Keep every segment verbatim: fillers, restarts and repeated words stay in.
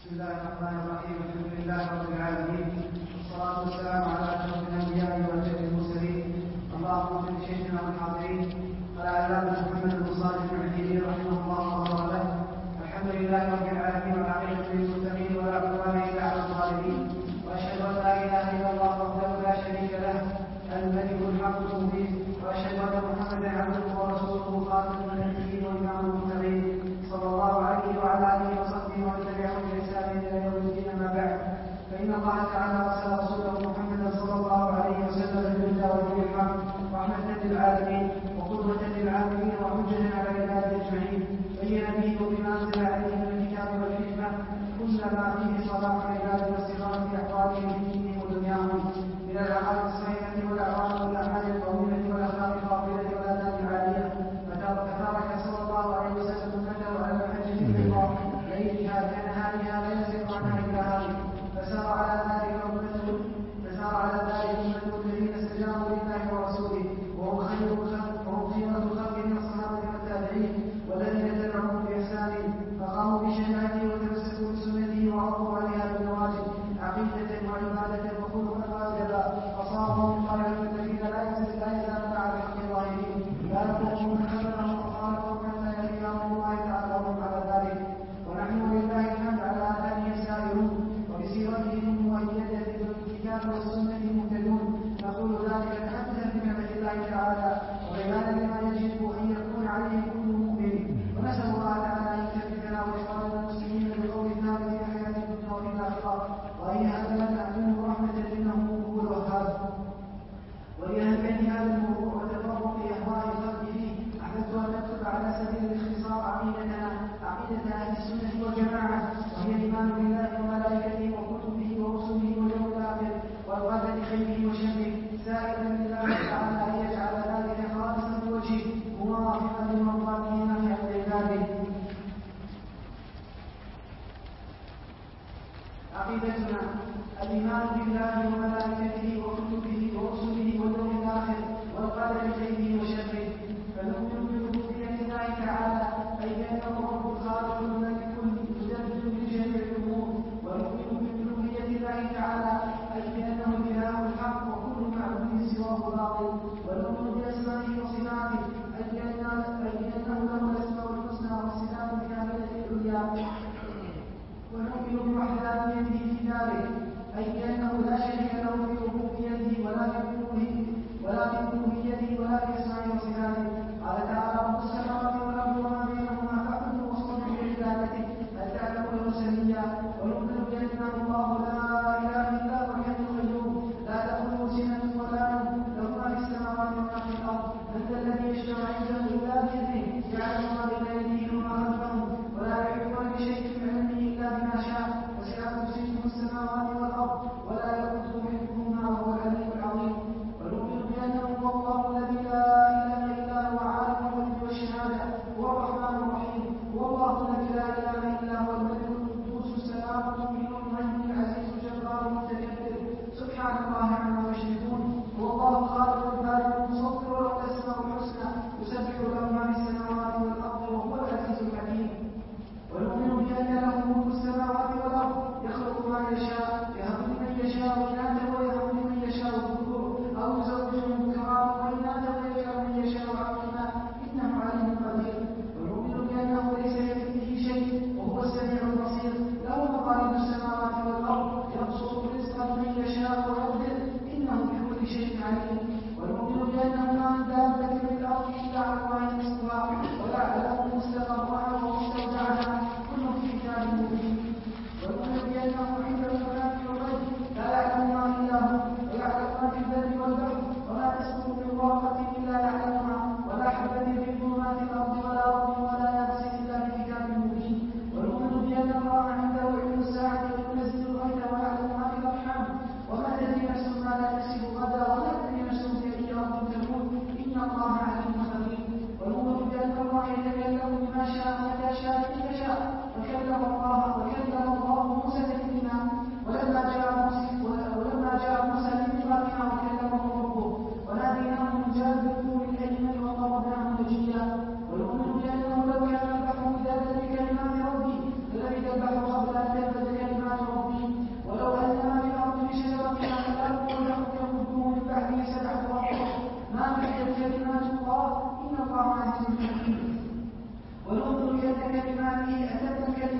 بسم الله الرحمن الرحيم. الحمد لله رب العالمين، والصلاة والسلام على أشرف الأنبياء وأشرف المرسلين. اللهم اغفر لشيخنا والحاضرين العلامة محمد بن صالح العثيمين رحمه الله وغفر له. الحمد لله رب العالمين، والعاقبة للمتقين ولا عدوان إلا على الظالمين. وأشهد أن لا إله إلا الله وحده لا شريك له الملك الحق المبين، وأشهد أن محمدا عبده ورسوله خاتم النبيين وإمام المرسلين صلى الله عليه وعلى آله وصحبه ومن تبعهم بإحسان إلى يوم الدين. أما بعد، فإن الله تعالى أرسل رسوله محمدا صلى الله عليه وسلم بالهدى ودين الحق رحمة للعالمين وقدوة للعالمين وحجة على عباده أجمعين. بين به بما أنزل عليه من الكتاب والحكمة كل ما فيه صلاح العباد واستقامة أحوالهم في دينهم ودنياهم من الأعمال الصحيحة والأعمال والأعمال القويمة والأخلاق الفاضلة والآداب العالية. فترك صلى الله عليه وسلم أمته على المحجة البيضاء ليلها كنهارها لا يزيغ عنها إلا هالك. فسار على ذلك أمته فسار على ذلك أمته الذين استجابوا لله ورسوله، وهم خير الخلق وهم خيرة الخلق من الصحابة والتابعين والذين تبعوهم بإحسان فقاموا بشهادته وتمسكوا بسنته وعضوا عليها بالنواجذ عقيدة وعبادة وخلقا وأدبا. فصاروا من طائفة الذين لا يزالون على الحق ظاهرين لا يقومون من خبرهم وخالفهم حتى يأتيهم الله تعالى وهم على ذلك. ونحن لله الحمد على آثاره سائرون وبسيرته مؤيدة بالكتاب والسنة مهتدون. نقول ذلك تحدثا بنعمة الله تعالى وبيانا لما يجب أن يكون عليه كل مؤمن. ونسأل الله تعالى أن يثبتنا وإخواننا المسلمين بالقول الثابت في حياة الدنيا وفي الآخرة، وأن يهب لنا منه رحمة إنه هو الوهاب. ولأهمية هذا الموضوع وتفرق أهواء الخلق فيه أحببت أن نكتب على سبيل الاختصار عقيدتنا عقيدة أهل السنة والجماعة، وهي الإيمان بالله وملائكته وكتبه ورسله واليوم الآخر والقدر خيره وشره، سائلا لله تعالى أن يجعل ذلك خالصا لوجهه موافقا لمرضاته نافعا لعباده. عقيدتنا الإيمان بالله وملائكته وكتبه ورسله واليوم الآخر والقدر خيره وشره. فنؤمن بربوبية الله تعالى أي أنه رب الخالق الملك المدبر لجميع الأمور، ونؤمن بألوهية الله تعالى أي أنه الإله الحق وكل معبود سواه باطل. ونؤمن بأسمائه وصفاته أي أنه له الأسماء الحسنى والصفات الكاملة العليا. ونؤمن بوحدانيته في ذلك أي أنه لا شريك له في ربوبيته ولا في ولا في ألوهيته ولا في أسمائه وصفاته. قال تعالى: رب السماوات والأرض وما بينهما فاعبده واصطبر لعبادته هل تعلم له سميا. ونؤمن بأنه الله لا إله إلا هو الحي القيوم لا تأخذه سنة ولا نوم له ما في السماوات وما في الأرض. من ذا الذي يشفع عنده إلا بإذنه يعلم ما بين أيديهم وما خلفهم ولا يحيطون بشيء من علمه إلا بما شاء. وسع كرسيه السماوات والأرض ولا يؤوده حفظهما وهو العلي العظيم. ونؤمن بأنه هو الله الذي لا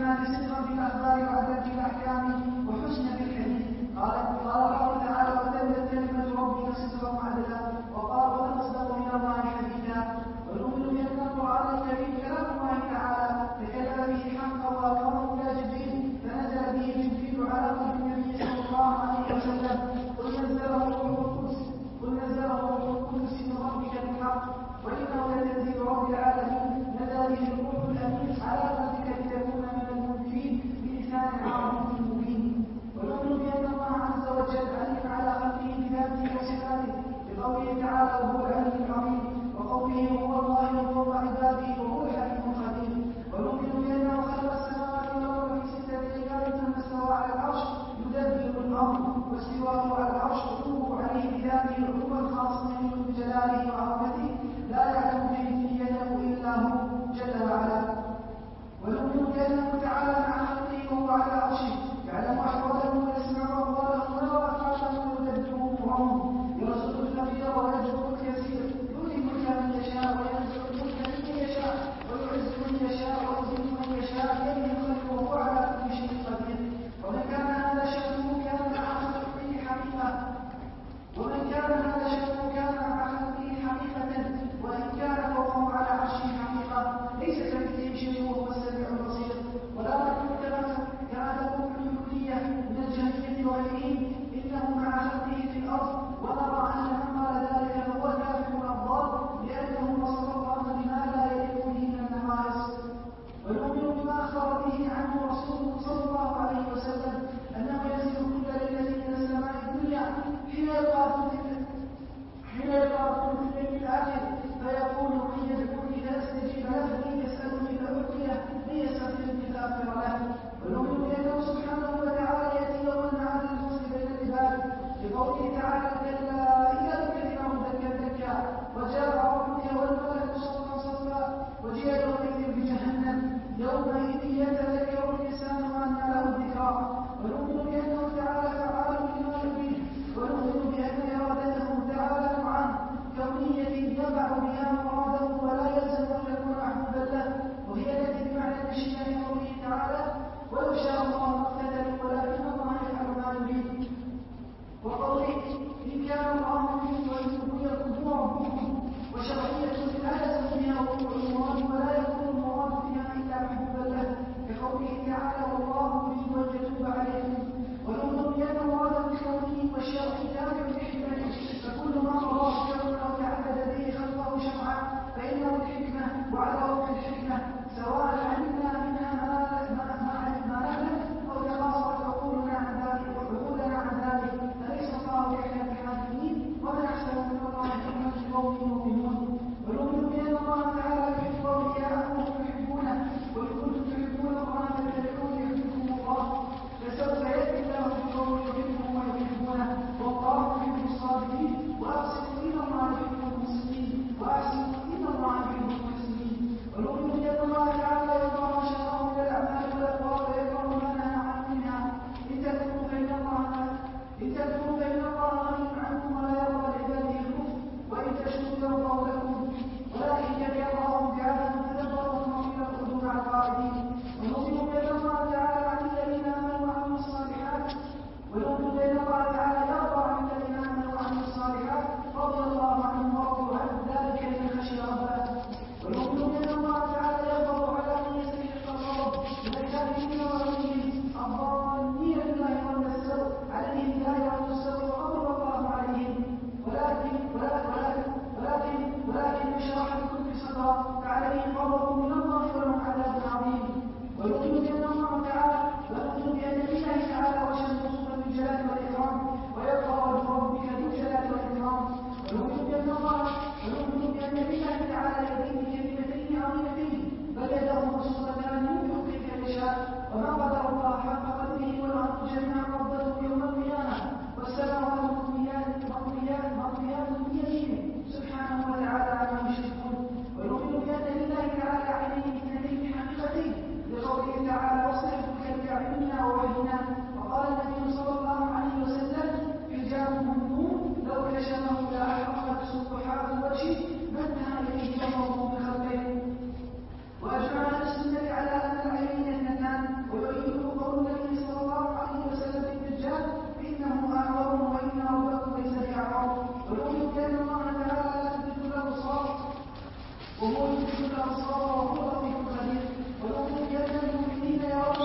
الناس صدقا في الاخبار وعدلا في الاحكام وحسنا في الحديث. قال قال الله تعالى: وتمت كلمه ربك صدقا وعدلا. وقال: ومن اصدق من الله حديثا. ونؤمن بان القران الكريم كلام الله تعالى تكلم به حقا واقامه الى جبريل فنزل به جبريل على قلب النبي صلى الله عليه وسلم. قل نزله روح القدس قل نزله روح القدس من ربك بالحق وانه لتنزيل رب العالمين نزل به الروح الامين على قلبك لتكون من المنذرين بلسان عربي مبين. ونؤمن بان الله عز وجل علم على خلقه بذاته وصفاته بقوله تعالى: وهو العلي العظيم، وقوله: وهو الله فوق عباده وهو الحكيم الخبير. ونؤمن بانه خلق السماوات والارض في سته ايام ثم استوى على العرش يدبر الامر. واستواه على العرش علوه عليه بذاته علوا خاصا يليق بجلاله وعظمته لا يعلم كيفيته الا هو جل وعلا. ونؤمن بانه تعالى مع خلقه وهو على عرشه يعلم احوالهم ويسمع اقوالهم ويرى افعالهم ويدبر امورهم. يرزق الفقير ويرزق اليسير، يؤتي الملك من يشاء وينزع الملك ممن يشاء ويعز من يشاء ويذل من يشاء بيده الخير وهو على كل شيء قدير. ومن كان هذا شأنه كان مع خلقه حقيقة ومن كان هذا شأنه كان مع خلقه حقيقة وإن كان فوقه على عرشه حقيقة. ليس كمثله شيء وهو السميع البصير. ولا نقول كما كما تقول الكلية من الجهمية وغيرهم إنه مع خلقه في الأرض، ونرى أن من قال ذلك فهو كافر الأضرار لأنه وصف الله بما لا يليق به من النقائص. ونؤمن بما أخبر به عنه رسوله صلى الله عليه وسلم أنه ينزل كل ليلة من السماء الدنيا حين يلقى حين يلقى في الليل الآخر فيقول: من يدعوني فأستجيب له، من يسألني فأعطيه، من يستغفرني فأغفر له. ونؤمن بأنه سبحانه وتعالى يأتي يوم المعاد الفصل بين العباد لقوله تعالى: كلا إذا ذكرناه دكا دكا وجاء ربك والملك صفا صفا وجيء يومئذ بجهنم يومئذ يتذكر الإنسان وأنى له الذكرى. ونؤمن بأنه تعالى فعال لما يريد. ونؤمن بأن إرادته تعالى نوعان: كونية يقع بها مراده ولا يلزم أن يكون محبوبا له، وهي التي بمعنى المشيئة في قوله تعالى: ولو شاء الله ما اقتتلوا ولكن الله يفعل ما يريد. وقوله: إن كان الله يريد وإنه يكون ربكم. وشرعية لا يلزم بها وقوع المراد ولا يكون المراد بها إلا محبوبا له، كقوله تعالى: والله يريد أن يتوب عليكم. ونؤمن بأن المراد الكوني والشرعي تابع لحكمته، فكل ما الله كونه أو تعبد به خلقه شرعا فإنه الحكمة وعلى وفق الحكمة، سواء علمنا منها ما نعلم أو تقاصرت عقولنا عن ذلك وعقولنا عن ذلك. أليس الله بأحكم الحاكمين؟ ومن أحسن من الله حكمة لقوم يؤمنون. ونؤمن بأن الله تعالى يحب أولياءه وهم يحبونه، وإن كنتم تحبون الله فاتبعوني يحببكم الله. فسوف يأتي الله بقوم يحبهم ويحبونه والله يحب الصابرين. وأقسطوا إن الله يحب المحسنين وأحسنوا إن الله يحب المحسنين. ونؤمن بأن الله تعالى يرضى ما شرعه من الأعمال والأقوال ويكره ما نهى عنه منها. إن تكفروا فإن الله إن تكفروا فإن الله غني عنكم ولا يرضى لعباده الكفر، وإن تشكروا يرضى لكم، ولكن كره الله بعدم تدبروا إلى القلوب مع القائدين. ونؤمن بأن الله تعالى عن الذين آمنوا وعملوا الصالحات ونؤمن بأن الله تعالى يرضى عن الذين آمنوا وعملوا الصالحات رضي الله عنهم ورضوا عنه ذلك لمن خشي ربه. ونؤمن بأن الله تعالى يغضب على من يستحق الغضب من الكافرين وغيرهم الظانين بالله ظن السوء عليهم لا يرد السوء وغضب الله عليهم. ولكن ولكن ولكن ولكن يشرح بكل صدرا فعليهم غضب من الله ولهم عذاب عظيم. ونؤمن بأن الله تعالى ونؤمن بأن لله تعالى وجها موصوفا بالجلال والإكرام ويبقى وجه ربك ذو الجلال والإكرام. ونؤمن بأن الله ونؤمن بأن لله تعالى يدين كلمتين عظيمتين بل يده مبسوطتان ينفق كيف يشاء وما قدر الله حق قدره والأرض جميعا قبضته يوم القيامة والسماوات مطويات مطويات مطويات بيمينه سبحانه وتعالى عما يشركون. ونؤمن بأن لله تعالى عينين اثنتين حقيقتين لقوله تعالى: واصطفك بأعيننا ووحينا. وقال النبي صلى الله عليه وسلم: حجابه النور لو كشفه لأحرقت سطحات الوجه ما انتهى إليه بصره بخلقه. وأجمع أهل السنة على أن العينين اثنتان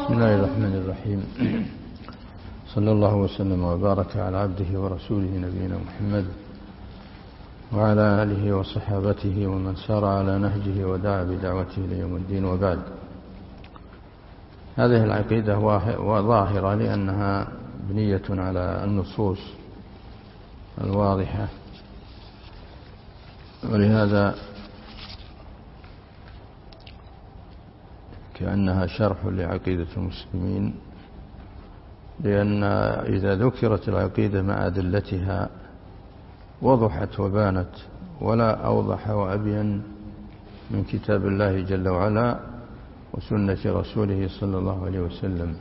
بسم الله الرحمن الرحيم. صلى الله وسلم وبارك على عبده ورسوله نبينا محمد وعلى آله وصحابته ومن سار على نهجه ودعا بدعوته ليوم الدين، وبعد. هذه العقيدة ظاهرة لأنها بنية على النصوص الواضحة، ولهذا كأنها شرح لعقيدة المسلمين، لأن إذا ذكرت العقيدة مع أدلتها وضحت وبانت، ولا أوضح وأبين من كتاب الله جل وعلا وسنة رسوله صلى الله عليه وسلم.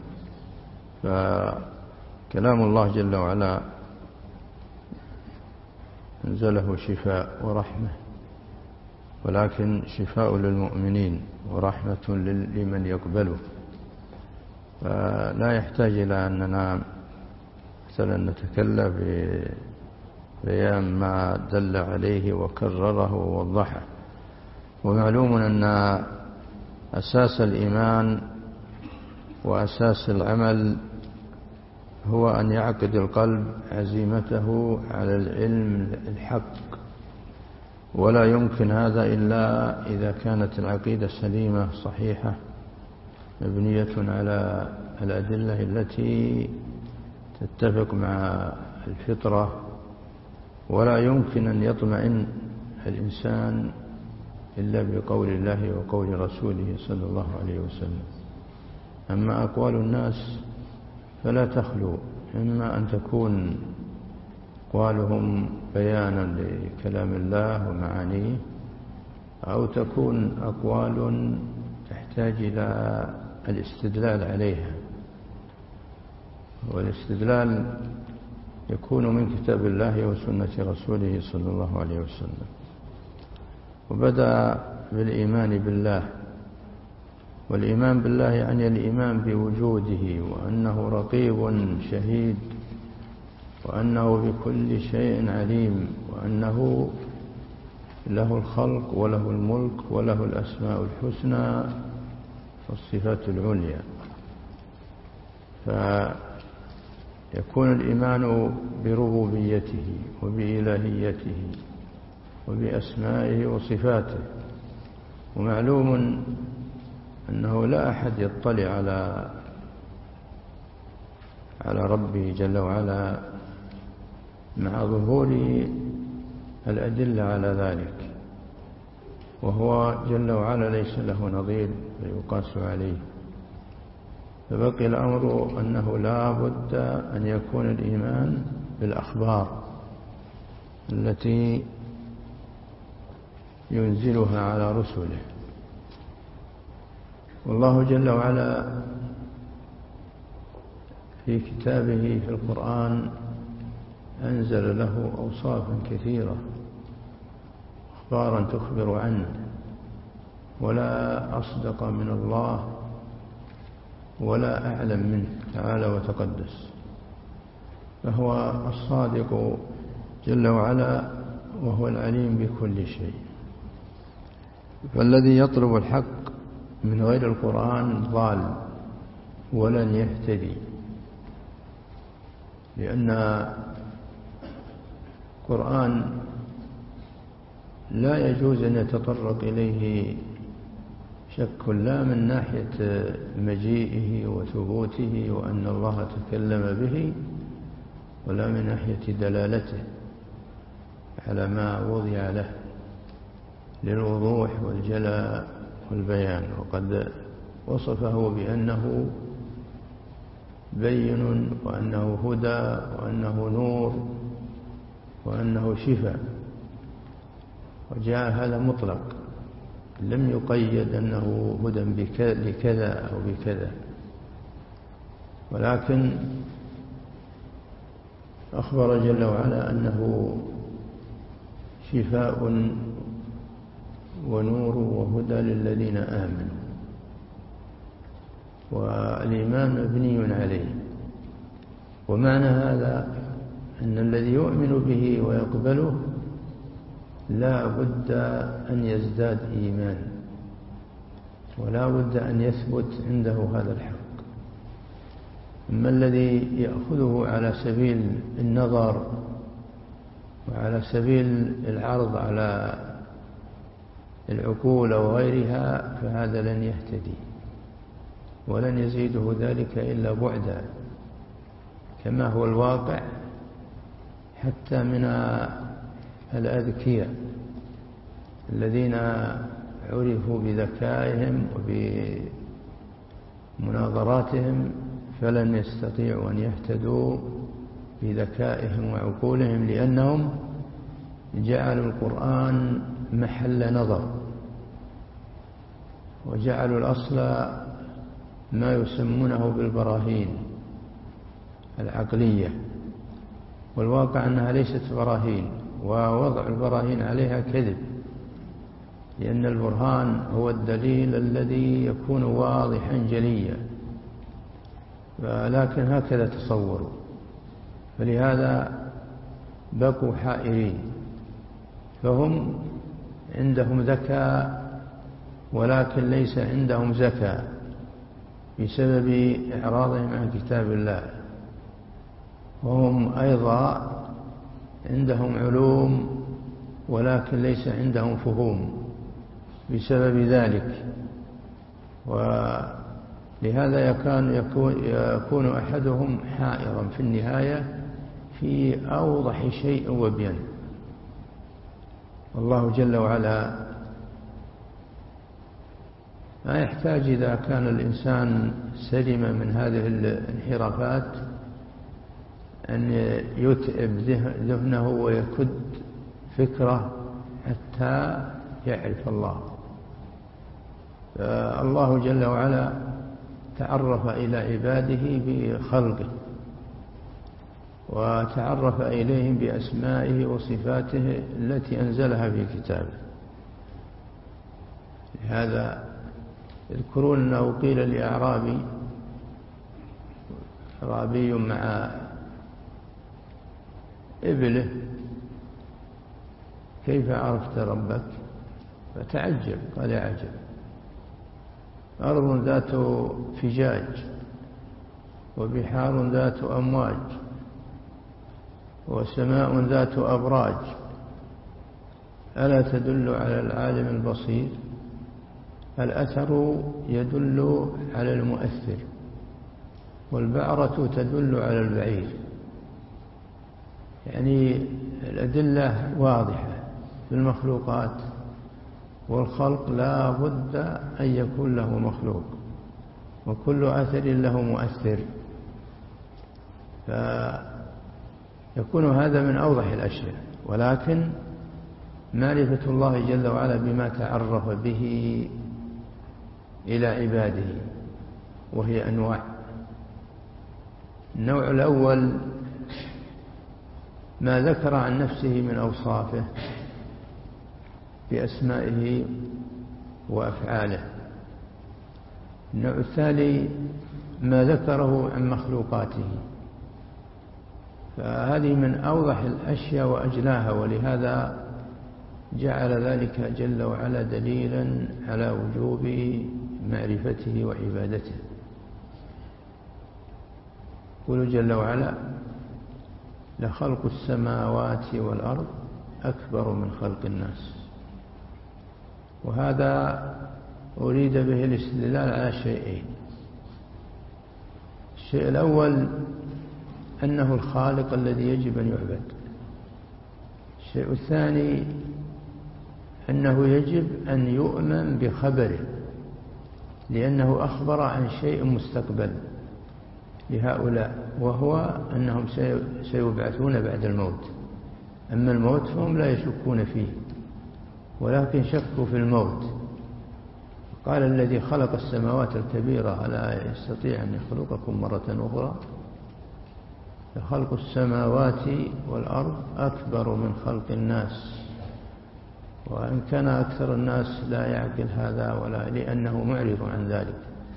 فكلام الله جل وعلا أنزله شفاء ورحمة، ولكن شفاء للمؤمنين ورحمة لمن يقبله، فلا يحتاج إلى أننا مثلا نتكلم ببيان ما دل عليه وكرره ووضحه. ومعلوم أن أساس الإيمان وأساس العمل هو أن يعقد القلب عزيمته على العلم الحق، ولا يمكن هذا إلا إذا كانت العقيدة سليمة صحيحة مبنية على الأدلة التي تتفق مع الفطرة. ولا يمكن أن يطمئن الإنسان إلا بقول الله وقول رسوله صلى الله عليه وسلم. أما أقوال الناس فلا تخلو، إما أن تكون أقوالهم بيانا لكلام الله ومعانيه، أو تكون أقوال تحتاج إلى الاستدلال عليها، والاستدلال يكون من كتاب الله وسنة رسوله صلى الله عليه وسلم. وبدأ بالإيمان بالله، والإيمان بالله يعني الإيمان بوجوده، وأنه رقيب شهيد، وأنه بكل شيء عليم، وأنه له الخلق وله الملك وله الأسماء الحسنى والصفات العليا. فيكون الإيمان بربوبيته وبإلهيته وبأسمائه وصفاته. ومعلوم أنه لا أحد يطلع على على ربه جل وعلا مع ظهور الأدلة على ذلك، وهو جل وعلا ليس له نظير فيقاس عليه. فبقي الأمر أنه لا بد أن يكون الإيمان بالأخبار التي ينزلها على رسله. والله جل وعلا في كتابه في القرآن أنزل له أوصافا كثيرة، أخبارا تخبر عنه، ولا أصدق من الله ولا أعلم منه تعالى وتقدس. فهو الصادق جل وعلا، وهو العليم بكل شيء. فالذي يطلب الحق من غير القرآن ضال ولن يهتدي، لأن القرآن لا يجوز أن يتطرق إليه شك، لا من ناحية مجيئه وثبوته وأن الله تكلم به، ولا من ناحية دلالته على ما وضع له للوضوح والجلاء والبيان. وقد وصفه بأنه بين، وأنه هدى، وأنه نور، وأنه شفاء، وجاء هذا مطلق، لم يقيد أنه هدى لكذا أو بكذا، ولكن أخبر جل وعلا أنه شفاء ونور وهدى للذين آمنوا. والإيمان مبني عليه. ومعنى هذا أن الذي يؤمن به ويقبله لا بد أن يزداد إيمان، ولا بد أن يثبت عنده هذا الحق. أما الذي يأخذه على سبيل النظر وعلى سبيل العرض على العقول أو غيرها فهذا لن يهتدي ولن يزيده ذلك إلا بعدا، كما هو الواقع حتى من الأذكياء الذين عرفوا بذكائهم وبمناظراتهم فلن يستطيعوا أن يهتدوا بذكائهم وعقولهم، لأنهم جعلوا القرآن محل نظر وجعلوا الأصل ما يسمونه بالبراهين العقلية، والواقع أنها ليست براهين، ووضع البراهين عليها كذب، لأن البرهان هو الدليل الذي يكون واضحا جليا، لكن هكذا تصوروا، فلهذا بقوا حائرين. فهم عندهم ذكاء ولكن ليس عندهم زكاة بسبب إعراضهم عن كتاب الله، وهم أيضا عندهم علوم ولكن ليس عندهم فهوم بسبب ذلك، ولهذا يكون, يكون أحدهم حائرا في النهاية في أوضح شيء وبين. والله جل وعلا ما يحتاج إذا كان الإنسان سلم من هذه الانحرافات أن يتعب ذهنه ويكد فكره حتى يعرف الله. فالله جل وعلا تعرف إلى عباده بخلقه وتعرف إليهم بأسمائه وصفاته التي أنزلها في كتابه. لهذا يذكرون أنه قيل لأعرابي أعرابي مع إبله كيف عرفت ربك؟ فتعجب، قال يا عجب، أرض ذات فجاج وبحار ذات أمواج وسماء ذات أبراج ألا تدل على العالم البصير؟ الأثر يدل على المؤثر والبعرة تدل على البعير، يعني الأدلة واضحة في المخلوقات، والخلق لا بد أن يكون له مخلوق وكل أثر له مؤثر، فيكون هذا من أوضح الأشياء. ولكن معرفة الله جل وعلا بما تعرف به إلى عباده وهي أنواع. النوع الأول ما ذكر عن نفسه من أوصافه بأسمائه وأفعاله. النوع الثاني ما ذكره عن مخلوقاته، فهذه من أوضح الأشياء وأجلاها، ولهذا جعل ذلك جل وعلا دليلا على وجوب معرفته وعبادته. يقول جل وعلا لخلق السماوات والأرض أكبر من خلق الناس، وهذا أريد به الاستدلال على شيئين. الشيء الأول أنه الخالق الذي يجب أن يعبد. الشيء الثاني أنه يجب أن يؤمن بخبره، لأنه أخبر عن شيء مستقبل لهؤلاء، وهو أنهم سيبعثون بعد الموت. أما الموت فهم لا يشكون فيه ولكن شكوا في الموت. قال الذي خلق السماوات الكبيرة ألا يستطيع أن يخلقكم مرة أخرى؟ لخلق السماوات والأرض أكبر من خلق الناس، وإن كان أكثر الناس لا يعقل هذا ولا لأنه معرض عن ذلك.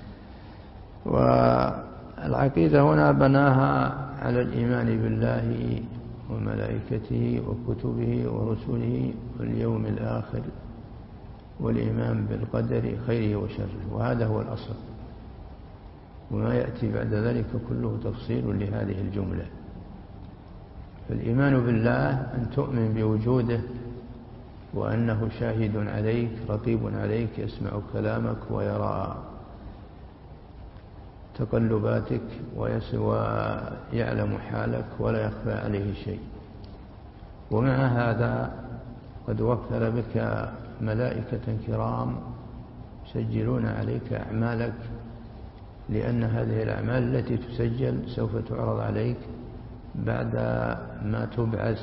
والعقيدة هنا بناها على الإيمان بالله وملائكته وكتبه ورسله واليوم الآخر والإيمان بالقدر خيره وشره، وهذا هو الأصل. وما يأتي بعد ذلك كله تفصيل لهذه الجملة. فالإيمان بالله أن تؤمن بوجوده وأنه شاهد عليك رقيب عليك يسمع كلامك ويرى تقلباتك ويعلم حالك ولا يخفى عليه شيء. ومع هذا قد وكل بك ملائكة كرام يسجلون عليك أعمالك، لأن هذه الأعمال التي تسجل سوف تعرض عليك بعد ما تبعث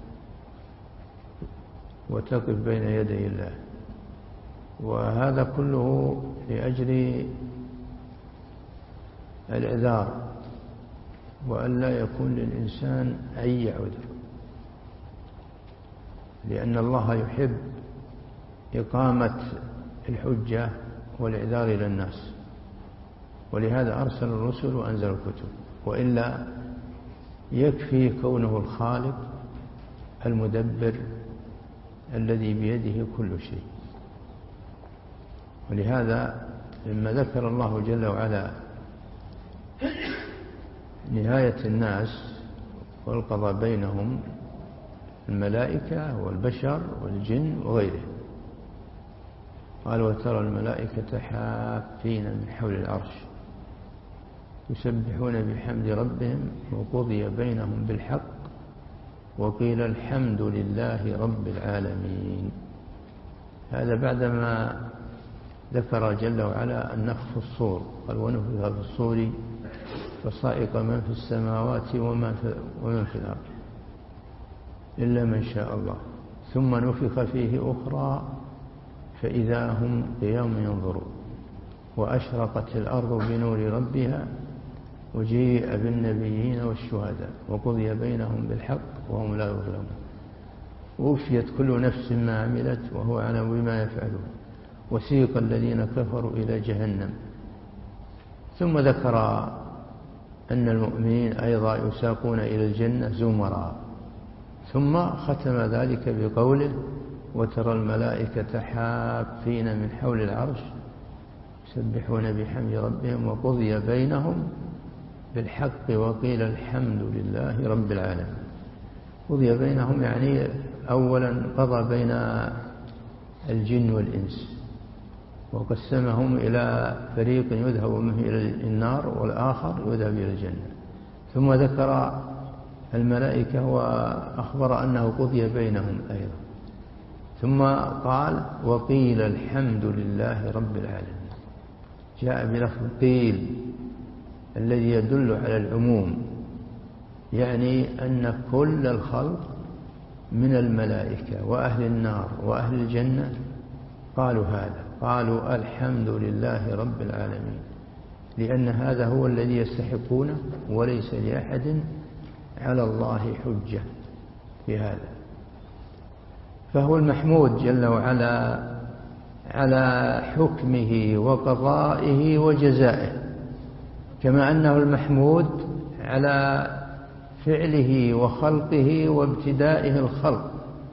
وتقف بين يدي الله. وهذا كله لأجل الإعذار وألا يكون للإنسان أي عذر، لأن الله يحب إقامة الحجة والإعذار إلى الناس، ولهذا أرسل الرسل وأنزل الكتب، وإلا يكفي كونه الخالق المدبر الذي بيده كل شيء. ولهذا لما ذكر الله جل وعلا نهاية الناس والقضاء بينهم الملائكة والبشر والجن وغيرهم، قال وترى الملائكة حافين من حول العرش يسبحون بحمد ربهم وقضي بينهم بالحق وقيل الحمد لله رب العالمين. هذا بعدما ذكر جل وعلا النفخ في الصور، قال ونفخ في الصور فصائق من في السماوات ومن في الأرض إلا من شاء الله ثم نفخ فيه أخرى فإذا هم قيام ينظرون وأشرقت الأرض بنور ربها وجيء بالنبيين والشهداء وقضي بينهم بالحق وهم لا يظلمون ووفيت كل نفس ما عملت وهو أعلم بما يفعلون وسيق الذين كفروا إلى جهنم. ثم ذكر أن المؤمنين أيضا يساقون إلى الجنة زمرا، ثم ختم ذلك بقوله وترى الملائكة حافين من حول العرش يسبحون بحمد ربهم وقضي بينهم بالحق وقيل الحمد لله رب العالمين. قضي بينهم يعني أولا قضى بين الجن والإنس وقسمهم إلى فريق يذهب منه إلى النار والآخر يذهب إلى الجنة، ثم ذكر الملائكة وأخبر أنه قضي بينهم أيضا، ثم قال وقيل الحمد لله رب العالمين. جاء بلفظ قيل الذي يدل على العموم، يعني أن كل الخلق من الملائكة وأهل النار وأهل الجنة قالوا هذا، قالوا الحمد لله رب العالمين، لأن هذا هو الذي يستحقونه وليس لأحد على الله حجة في هذا. فهو المحمود جل وعلا على حكمه وقضائه وجزائه، كما أنه المحمود على فعله وخلقه وابتدائه الخلق،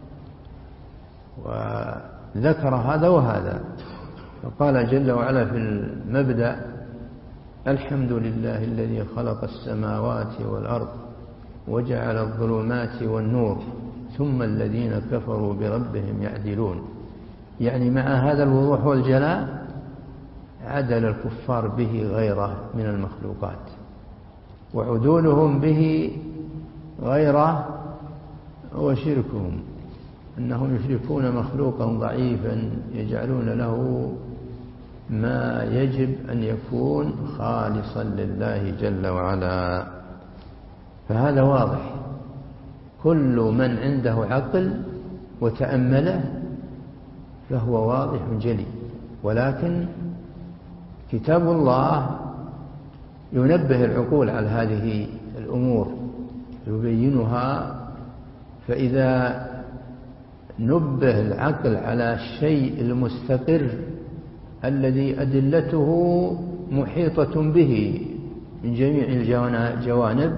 وذكر هذا وهذا. فقال جل وعلا في المبدأ الحمد لله الذي خلق السماوات والأرض وجعل الظلمات والنور ثم الذين كفروا بربهم يعدلون، يعني مع هذا الوضوح والجلاء عدل الكفار به غيره من المخلوقات، وعدولهم به غيره هو شركهم، أنهم يشركون مخلوقا ضعيفا يجعلون له ما يجب أن يكون خالصا لله جل وعلا. فهذا واضح، كل من عنده عقل وتأمله فهو واضح جلي، ولكن كتاب الله ينبه العقول على هذه الأمور يبينها. فإذا نبه العقل على الشيء المستقر الذي أدلته محيطة به من جميع الجوانب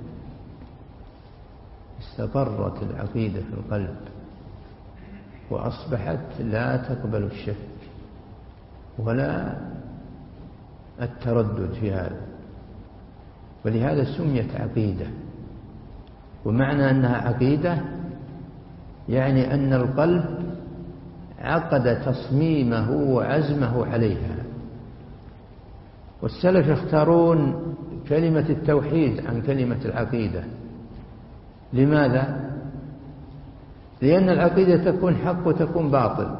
استقرت العقيدة في القلب وأصبحت لا تقبل الشك ولا التردد في هذا، ولهذا سميت عقيدة. ومعنى أنها عقيدة يعني أن القلب عقد تصميمه وعزمه عليها. والسلف يختارون كلمة التوحيد عن كلمة العقيدة. لماذا؟ لأن العقيدة تكون حق وتكون باطل،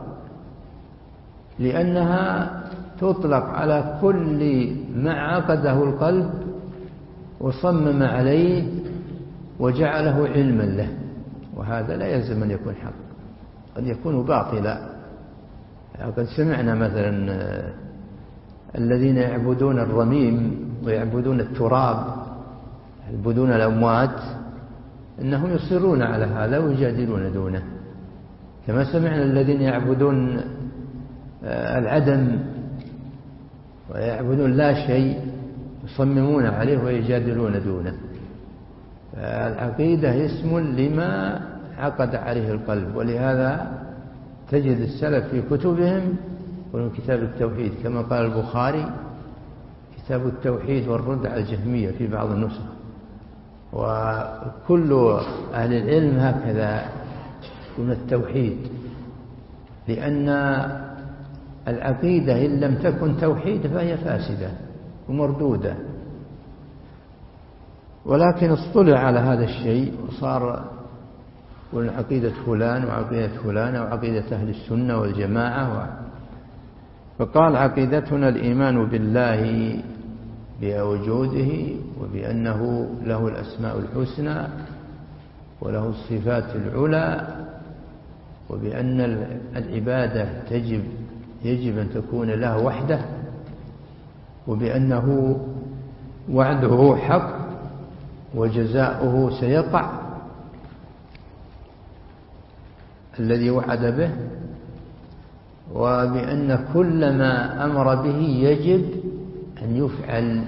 لأنها تطلق على كل ما عقده القلب وصمم عليه وجعله علما له، وهذا لا يلزم أن يكون حق، قد يكون باطلا. قد سمعنا مثلا الذين يعبدون الرميم ويعبدون التراب، يعبدون الأموات، إنهم يصرون على هذا ويجادلون دونه. كما سمعنا الذين يعبدون العدم ويعبدون لا شيء، يصممون عليه ويجادلون دونه. العقيدة اسم لما عقد عليه القلب، ولهذا تجد السلف في كتبهم يقولون كتاب التوحيد، كما قال البخاري كتاب التوحيد والرد على الجهمية في بعض النسخ. وكل أهل العلم هكذا يقولون التوحيد، لأن العقيدة إن لم تكن توحيد فهي فاسدة ومردودة. ولكن اصطلع على هذا الشيء وصار يقولون عقيدة فلان وعقيدة فلان وعقيدة أهل السنة والجماعة. فقال عقيدتنا الإيمان بالله بوجوده وبأنه له الأسماء الحسنى وله الصفات العلى، وبأن العبادة تجب يجب أن تكون له وحده، وبأنه وعده حق وجزاؤه سيقع الذي وعد به، وبأن كل ما أمر به يجب أن يفعل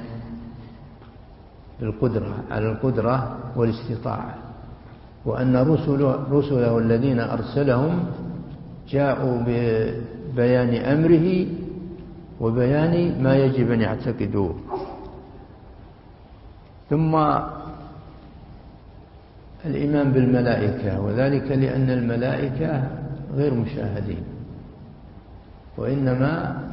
بالقدرة على القدرة والاستطاعة، وأن رسله, رسله الذين أرسلهم جاءوا ببيان أمره وبيان ما يجب أن يعتقدوه. ثم الإيمان بالملائكة، وذلك لأن الملائكة غير مشاهدين، وإنما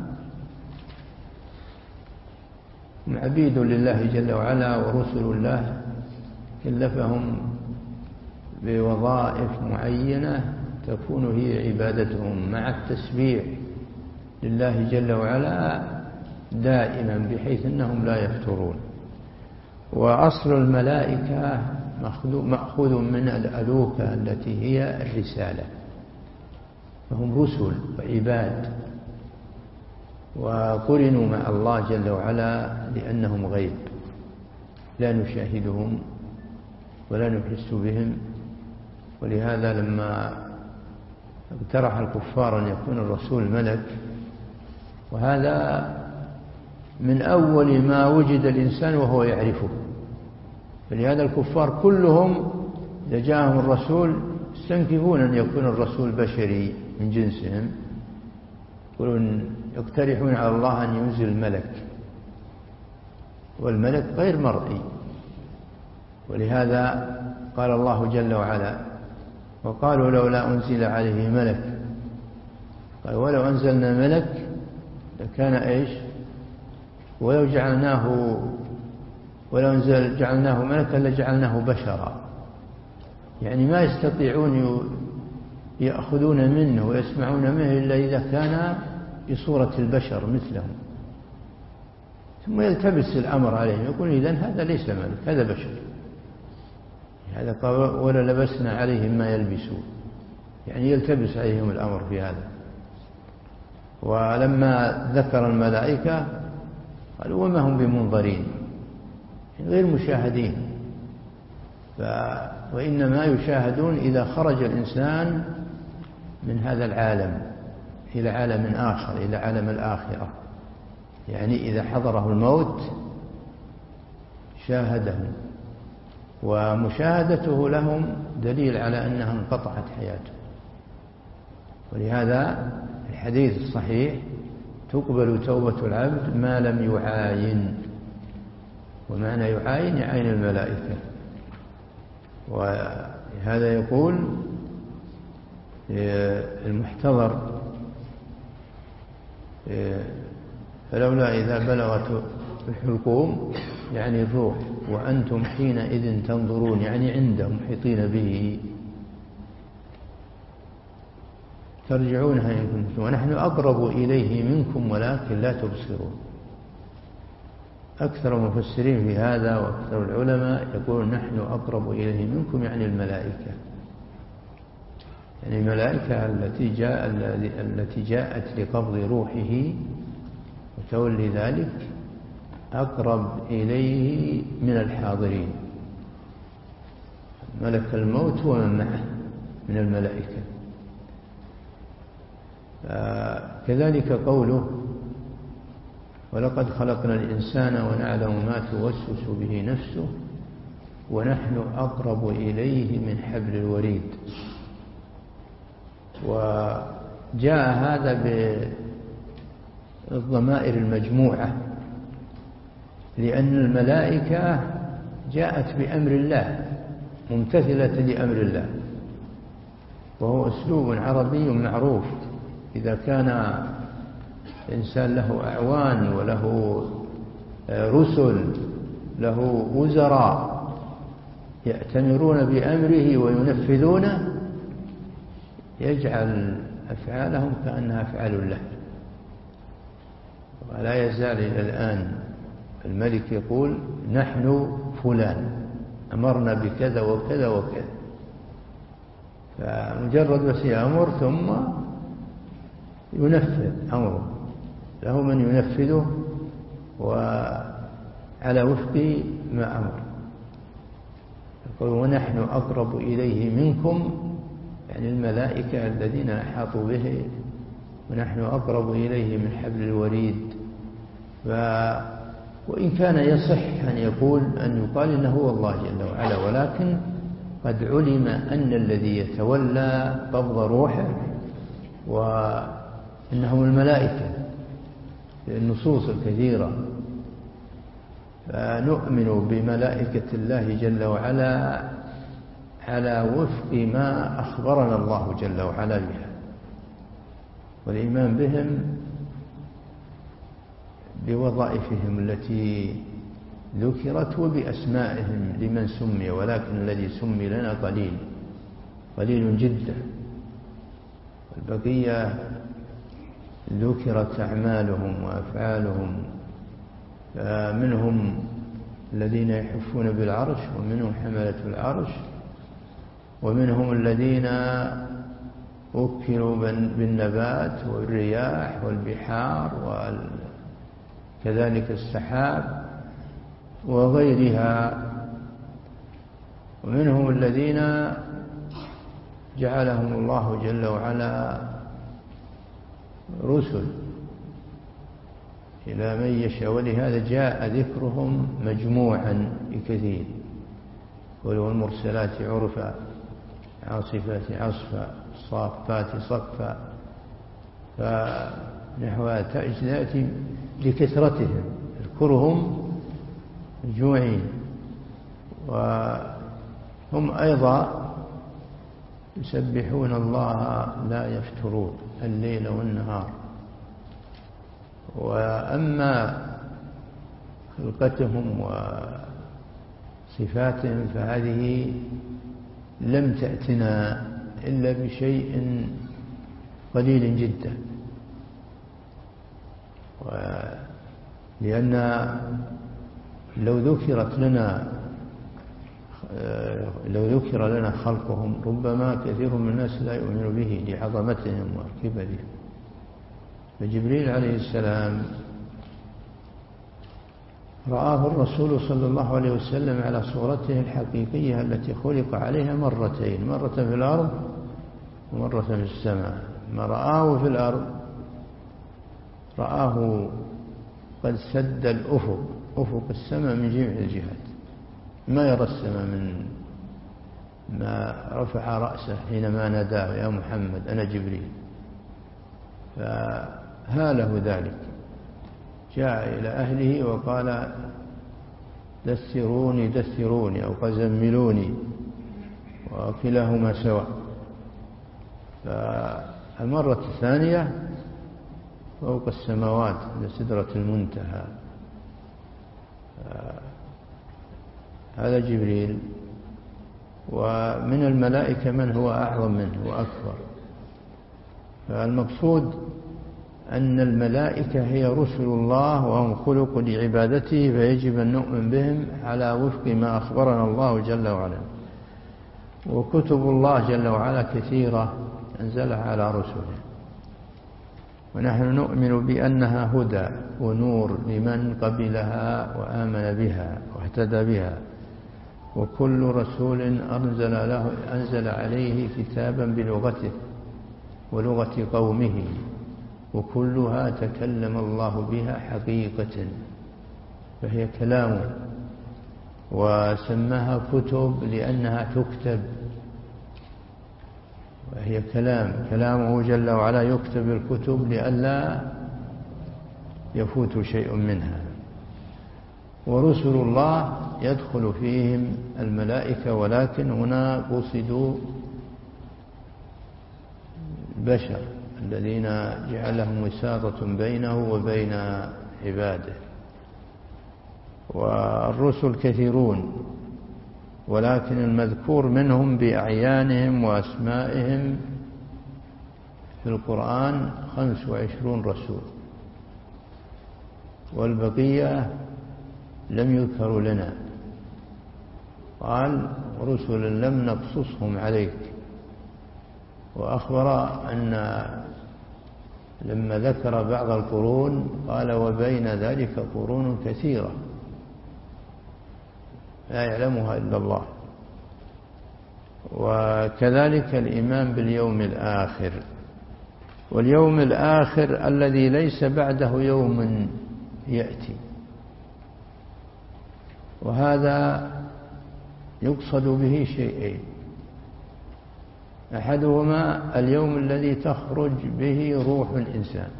هم عبيد لله جل وعلا ورسل الله كلفهم بوظائف معينة تكون هي عبادتهم مع التسبيح لله جل وعلا دائما، بحيث أنهم لا يفترون. وأصل الملائكة مأخوذ من الألوكة التي هي الرسالة، فهم رسل وعباد، وقرنوا مع الله جل وعلا لأنهم غيب لا نشاهدهم ولا نحس بهم. ولهذا لما اقترح الكفار أن يكون الرسول ملك، وهذا من أول ما وجد الإنسان وهو يعرفه، فلهذا الكفار كلهم إذا جاءهم الرسول يستنكفون أن يكون الرسول بشري من جنسهم، يقولون يقترحون على الله أن ينزل ملك، والملك غير مرئي. ولهذا قال الله جل وعلا وقالوا لولا أنزل عليه ملك، قال ولو أنزلنا ملك لكان إيش، ولو جعلناه ولو أنزل جعلناه ملكا لجعلناه بشرا، يعني ما يستطيعون يأخذون منه ويسمعون منه إلا إذا كان بصورة البشر مثلهم. ثم يلتبس الأمر عليهم، يقول إذن هذا ليس ملك، هذا بشر. هذا قال ولا لبسنا عليهم ما يلبسون، يعني يلتبس عليهم الأمر في هذا. ولما ذكر الملائكة قالوا وما هم بمنظرين، غير مشاهدين، ف... وإنما يشاهدون إذا خرج الإنسان من هذا العالم إلى عالم آخر، إلى عالم الآخرة، يعني إذا حضره الموت شاهدهم، ومشاهدته لهم دليل على أنها انقطعت حياته. ولهذا الحديث الصحيح تقبل توبة العبد ما لم يعاين، ومعنى يعاين يعاين الملائكة. وهذا يقول المحتضر فلولا إذا بلغت الحلقوم يعني الروح وأنتم حينئذ تنظرون يعني عنده محيطين به ترجعونها إن كنتم ونحن أقرب إليه منكم ولكن لا تبصرون. أكثر المفسرين في هذا وأكثر العلماء يقولون نحن أقرب إليه منكم يعني الملائكة، يعني الملائكة التي جاء التي جاءت لقبض روحه وتولي ذلك أقرب إليه من الحاضرين. ملك الموت ومن معه من الملائكة. كذلك قوله ولقد خلقنا الإنسان ونعلم ما توسوس به نفسه ونحن أقرب إليه من حبل الوريد. وجاء هذا بالضمائر المجموعة لأن الملائكة جاءت بأمر الله ممتثلة لأمر الله، وهو أسلوب عربي معروف. إذا كان إنسان له أعوان وله رسل له وزراء يأتمرون بأمره وينفذونه يجعل أفعالهم كأنها أفعال الله. ولا يزال إلى الآن الملك يقول نحن فلان أمرنا بكذا وكذا وكذا، فمجرد بس يأمر ثم ينفذ أمره، له من ينفذه وعلى وفق ما أمر. يقول ونحن أقرب إليه منكم يعني الملائكة الذين أحاطوا به، ونحن أقرب إليه من حبل الوريد. ف وإن كان يصح أن يقول أن يقال إنه هو الله جل وعلا، ولكن قد علم أن الذي يتولى قبض روحه وإنهم الملائكة النصوص الكثيرة. فنؤمن بملائكة الله جل وعلا على وفق ما أخبرنا الله جل وعلا بها، والإيمان بهم بوظائفهم التي ذكرت وبأسمائهم لمن سمي، ولكن الذي سمي لنا قليل قليل جدا، والبقية ذكرت أعمالهم وأفعالهم. فمنهم الذين يحفون بالعرش، ومنهم حملة العرش، ومنهم الذين وكلوا بالنبات والرياح والبحار وكذلك السحاب وغيرها، ومنهم الذين جعلهم الله جل وعلا رسل إلى من يشاء، ولهذا جاء ذكرهم مجموعا بكثير. والمرسلات عرفا عاصفات عصفا صافات صفا، فنحو تأتي لكثرتهم اذكرهم مجموعين. وهم أيضا يسبحون الله لا يفترون الليل والنهار. وأما خلقتهم وصفاتهم فهذه لم تأتنا إلا بشيء قليل جدا، لأن لو ذكرت لنا لو ذكر لنا خلقهم ربما كثير من الناس لا يؤمن به لعظمتهم وكبرهم. فجبريل عليه السلام رآه الرسول صلى الله عليه وسلم على صورته الحقيقية التي خلق عليها مرتين، مرة في الأرض ومرة في السماء. ما رآه في الأرض رآه قد سد الأفق أفق السماء من جميع الجهات، ما يرى السماء من ما رفع رأسه حينما ناداه يا محمد أنا جبريل. هاله ذلك، جاء إلى أهله وقال دثروني دثروني أو قزملوني، وكلاهما سواء. فالمرة الثانية فوق السماوات لسدرة المنتهى، هذا جبريل. ومن الملائكة من هو أعظم منه وأكبر. فالمقصود أن الملائكة هي رسل الله وهم خلق لعبادته، فيجب أن نؤمن بهم على وفق ما أخبرنا الله جل وعلا. وكتب الله جل وعلا كثيرة أنزلها على رسله، ونحن نؤمن بأنها هدى ونور لمن قبلها وآمن بها واهتدى بها. وكل رسول أنزل, له أنزل عليه كتابا بلغته ولغة قومه، وكلها تكلم الله بها حقيقة، فهي كلامه. وسماها كتب لأنها تكتب، وهي كلام كلامه جل وعلا يكتب الكتب لئلا يفوت شيء منها. ورسل الله يدخل فيهم الملائكة، ولكن هنا قصدوا البشر الذين جعلهم وساطة بينه وبين عباده. والرسل كثيرون، ولكن المذكور منهم بأعيانهم وأسمائهم في القرآن خمس وعشرون رسول، والبقية لم يذكروا لنا. قال رسل لم نقصصهم عليك. وأخبر أن لما ذكر بعض القرون قال وبين ذلك قرون كثيرة لا يعلمها إلا الله. وكذلك الإيمان باليوم الآخر، واليوم الآخر الذي ليس بعده يوم يأتي. وهذا يقصد به شيئين: أحدهما اليوم الذي تخرج به روح الإنسان،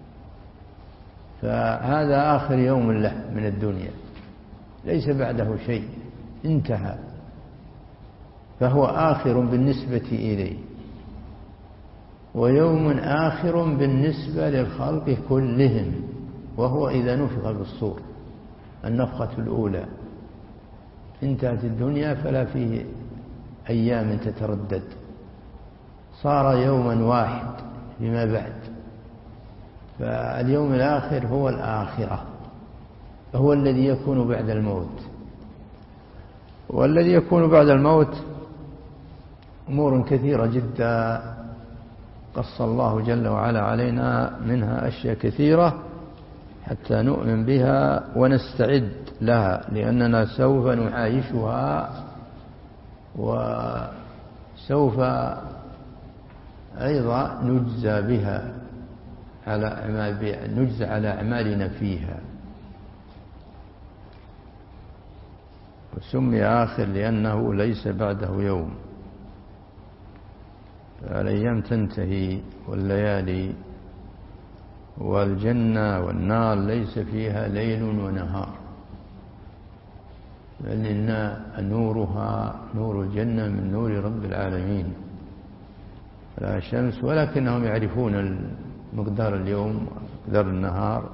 فهذا آخر يوم له من الدنيا، ليس بعده شيء، انتهى، فهو آخر بالنسبة إليه. ويوم آخر بالنسبة للخلق كلهم، وهو إذا نفخ بالصور، النفخة الأولى، انتهت الدنيا فلا فيه أيام تتردد، صار يوما واحد فيما بعد. فاليوم الآخر هو الآخرة، هو الذي يكون بعد الموت. والذي يكون بعد الموت أمور كثيرة جدا قص الله جل وعلا علينا منها أشياء كثيرة حتى نؤمن بها ونستعد لها، لأننا سوف نعايشها وسوف أيضا نجزى بها على أعمال نجزى على أعمالنا فيها. وسمي آخر لأنه ليس بعده يوم، الأيام تنتهي والليالي، والجنة والنار ليس فيها ليل ونهار، بل إن نورها نور الجنة من نور رب العالمين لا شمس، ولكنهم يعرفون مقدار اليوم ومقدار النهار.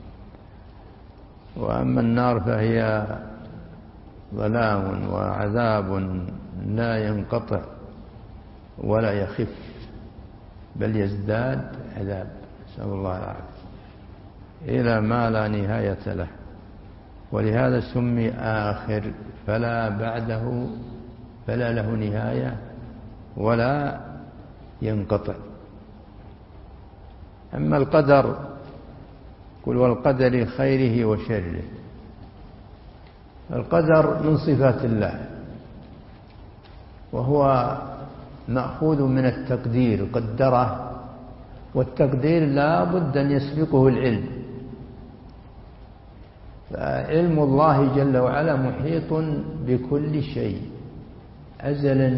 وأما النار فهي ظلام وعذاب لا ينقطع ولا يخف، بل يزداد عذاب، نسأل الله العافية، إلى ما لا نهاية له. ولهذا سمي آخر، فلا بعده فلا له نهاية ولا ينقطع. أما القدر قل والقدر خيره وشره، القدر من صفات الله، وهو مأخوذ من التقدير، قدره، والتقدير لا بد أن يسبقه العلم. فعلم الله جل وعلا محيط بكل شيء أزلا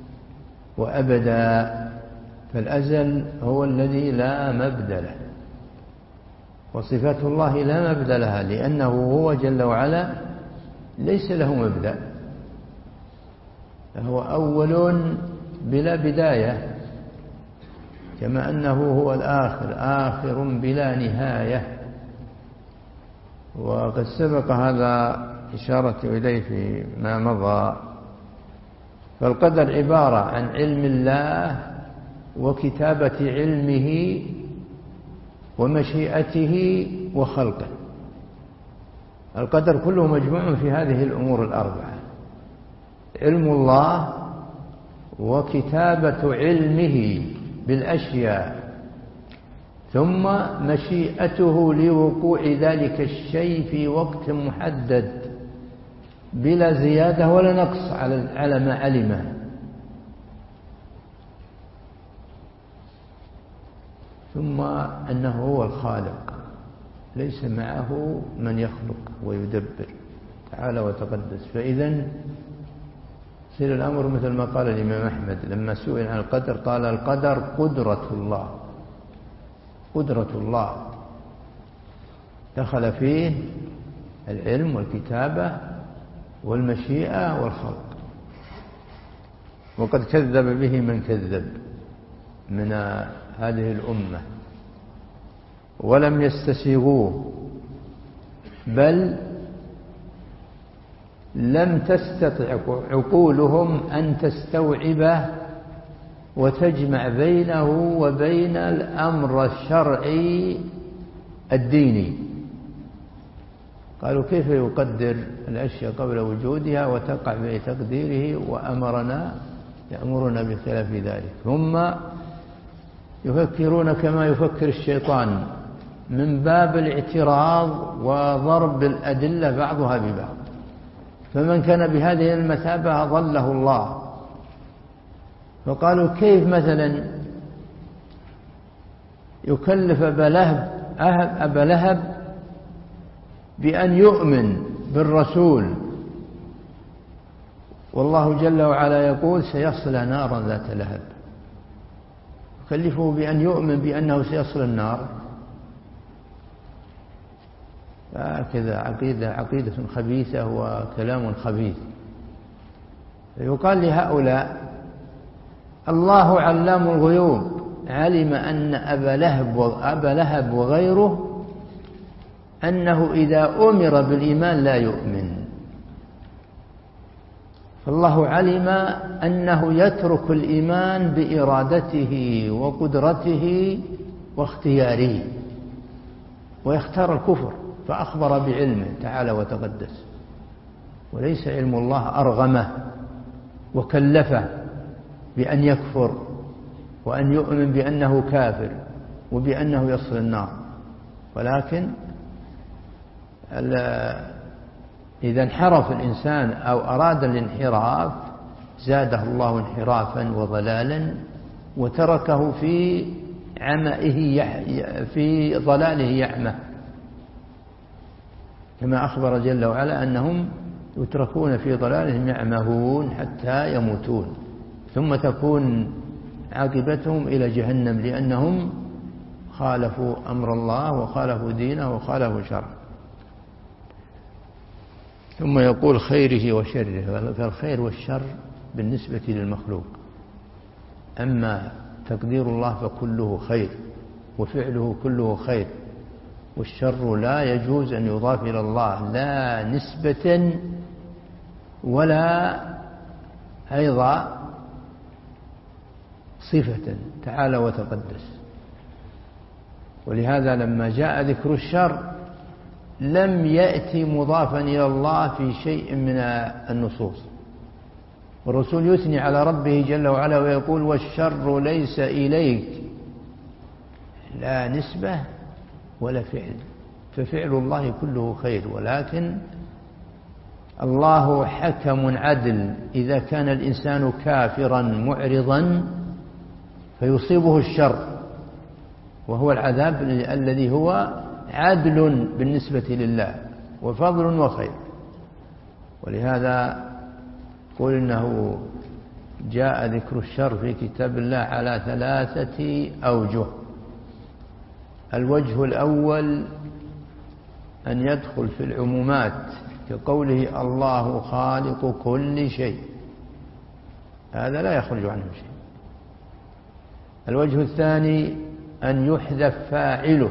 وأبدا، فالأزل هو الذي لا مبدأ له، وصفات الله لا مبدأ لها، لأنه هو جل وعلا ليس له مبدأ، فهو أول بلا بداية، كما أنه هو الآخر آخر بلا نهاية. وقد سبق هذا إشارة إليه في ما مضى. فالقدر عبارة عن علم الله وكتابة علمه ومشيئته وخلقه. القدر كله مجموع في هذه الأمور الأربعة: علم الله وكتابة علمه بالأشياء، ثم مشيئته لوقوع ذلك الشيء في وقت محدد بلا زيادة ولا نقص على ما علمه، ثم أنه هو الخالق ليس معه من يخلق ويدبر تعالى وتقدس. فإذن يصير الأمر مثل ما قال الإمام أحمد لما سئل عن القدر، قال: القدر قدرة الله، قدرة الله دخل فيه العلم والكتابة والمشيئة والخلق. وقد كذب به من كذب من هذه الأمة ولم يستسيغوه، بل لم تستطع عقولهم أن تستوعبه وتجمع بينه وبين الأمر الشرعي الديني. قالوا: كيف يقدر الأشياء قبل وجودها وتقع في تقديره وأمرنا يأمرنا بخلاف ذلك؟ ثم يفكرون كما يفكر الشيطان من باب الاعتراض وضرب الأدلة بعضها ببعض. فمن كان بهذه المثابة ضله الله. فقالوا: كيف مثلا يكلف أبا لهب أبا لهب بأن يؤمن بالرسول والله جل وعلا يقول سيصلى نارا ذات لهب؟ يكلفه بأن يؤمن بأنه سيصلى النار؟ هكذا عقيدة عقيدة خبيثة وكلام خبيث. يقال لهؤلاء: الله علام الغيوب علم أن أبا لهب وأبا لهب وغيره أنه إذا أمر بالإيمان لا يؤمن، فالله علم أنه يترك الإيمان بإرادته وقدرته واختياره ويختار الكفر، فأخبر بعلمه تعالى وتقدس. وليس علم الله أرغمه وكلفه بأن يكفر وأن يؤمن بأنه كافر وبأنه يصل النار، ولكن إذا انحرف الإنسان أو أراد الانحراف زاده الله انحرافا وضلالا وتركه في عمئه في ضلاله يعمى، كما أخبر جل وعلا أنهم يتركون في ضلالهم يعمهون حتى يموتون، ثم تكون عاقبتهم إلى جهنم لأنهم خالفوا أمر الله وخالفوا دينه وخالفوا شرعه. ثم يقول: خيره وشره. فالخير والشر بالنسبة للمخلوق، أما تقدير الله فكله خير وفعله كله خير، والشر لا يجوز أن يضاف إلى الله لا نسبة ولا أيضا صفة تعالى وتقدس. ولهذا لما جاء ذكر الشر لم يأتي مضافا إلى الله في شيء من النصوص، والرسول يثني على ربه جل وعلا ويقول: والشر ليس إليك، لا نسبة ولا فعل، ففعل الله كله خير، ولكن الله حكم عدل. إذا كان الإنسان كافرا معرضا فيصيبه الشر وهو العذاب الذي هو عدل بالنسبة لله وفضل وخير. ولهذا قل إنه جاء ذكر الشر في كتاب الله على ثلاثة أوجه. الوجه الأول أن يدخل في العمومات كقوله الله خالق كل شيء، هذا لا يخرج عنه شيء. الوجه الثاني أن يحذف فاعله،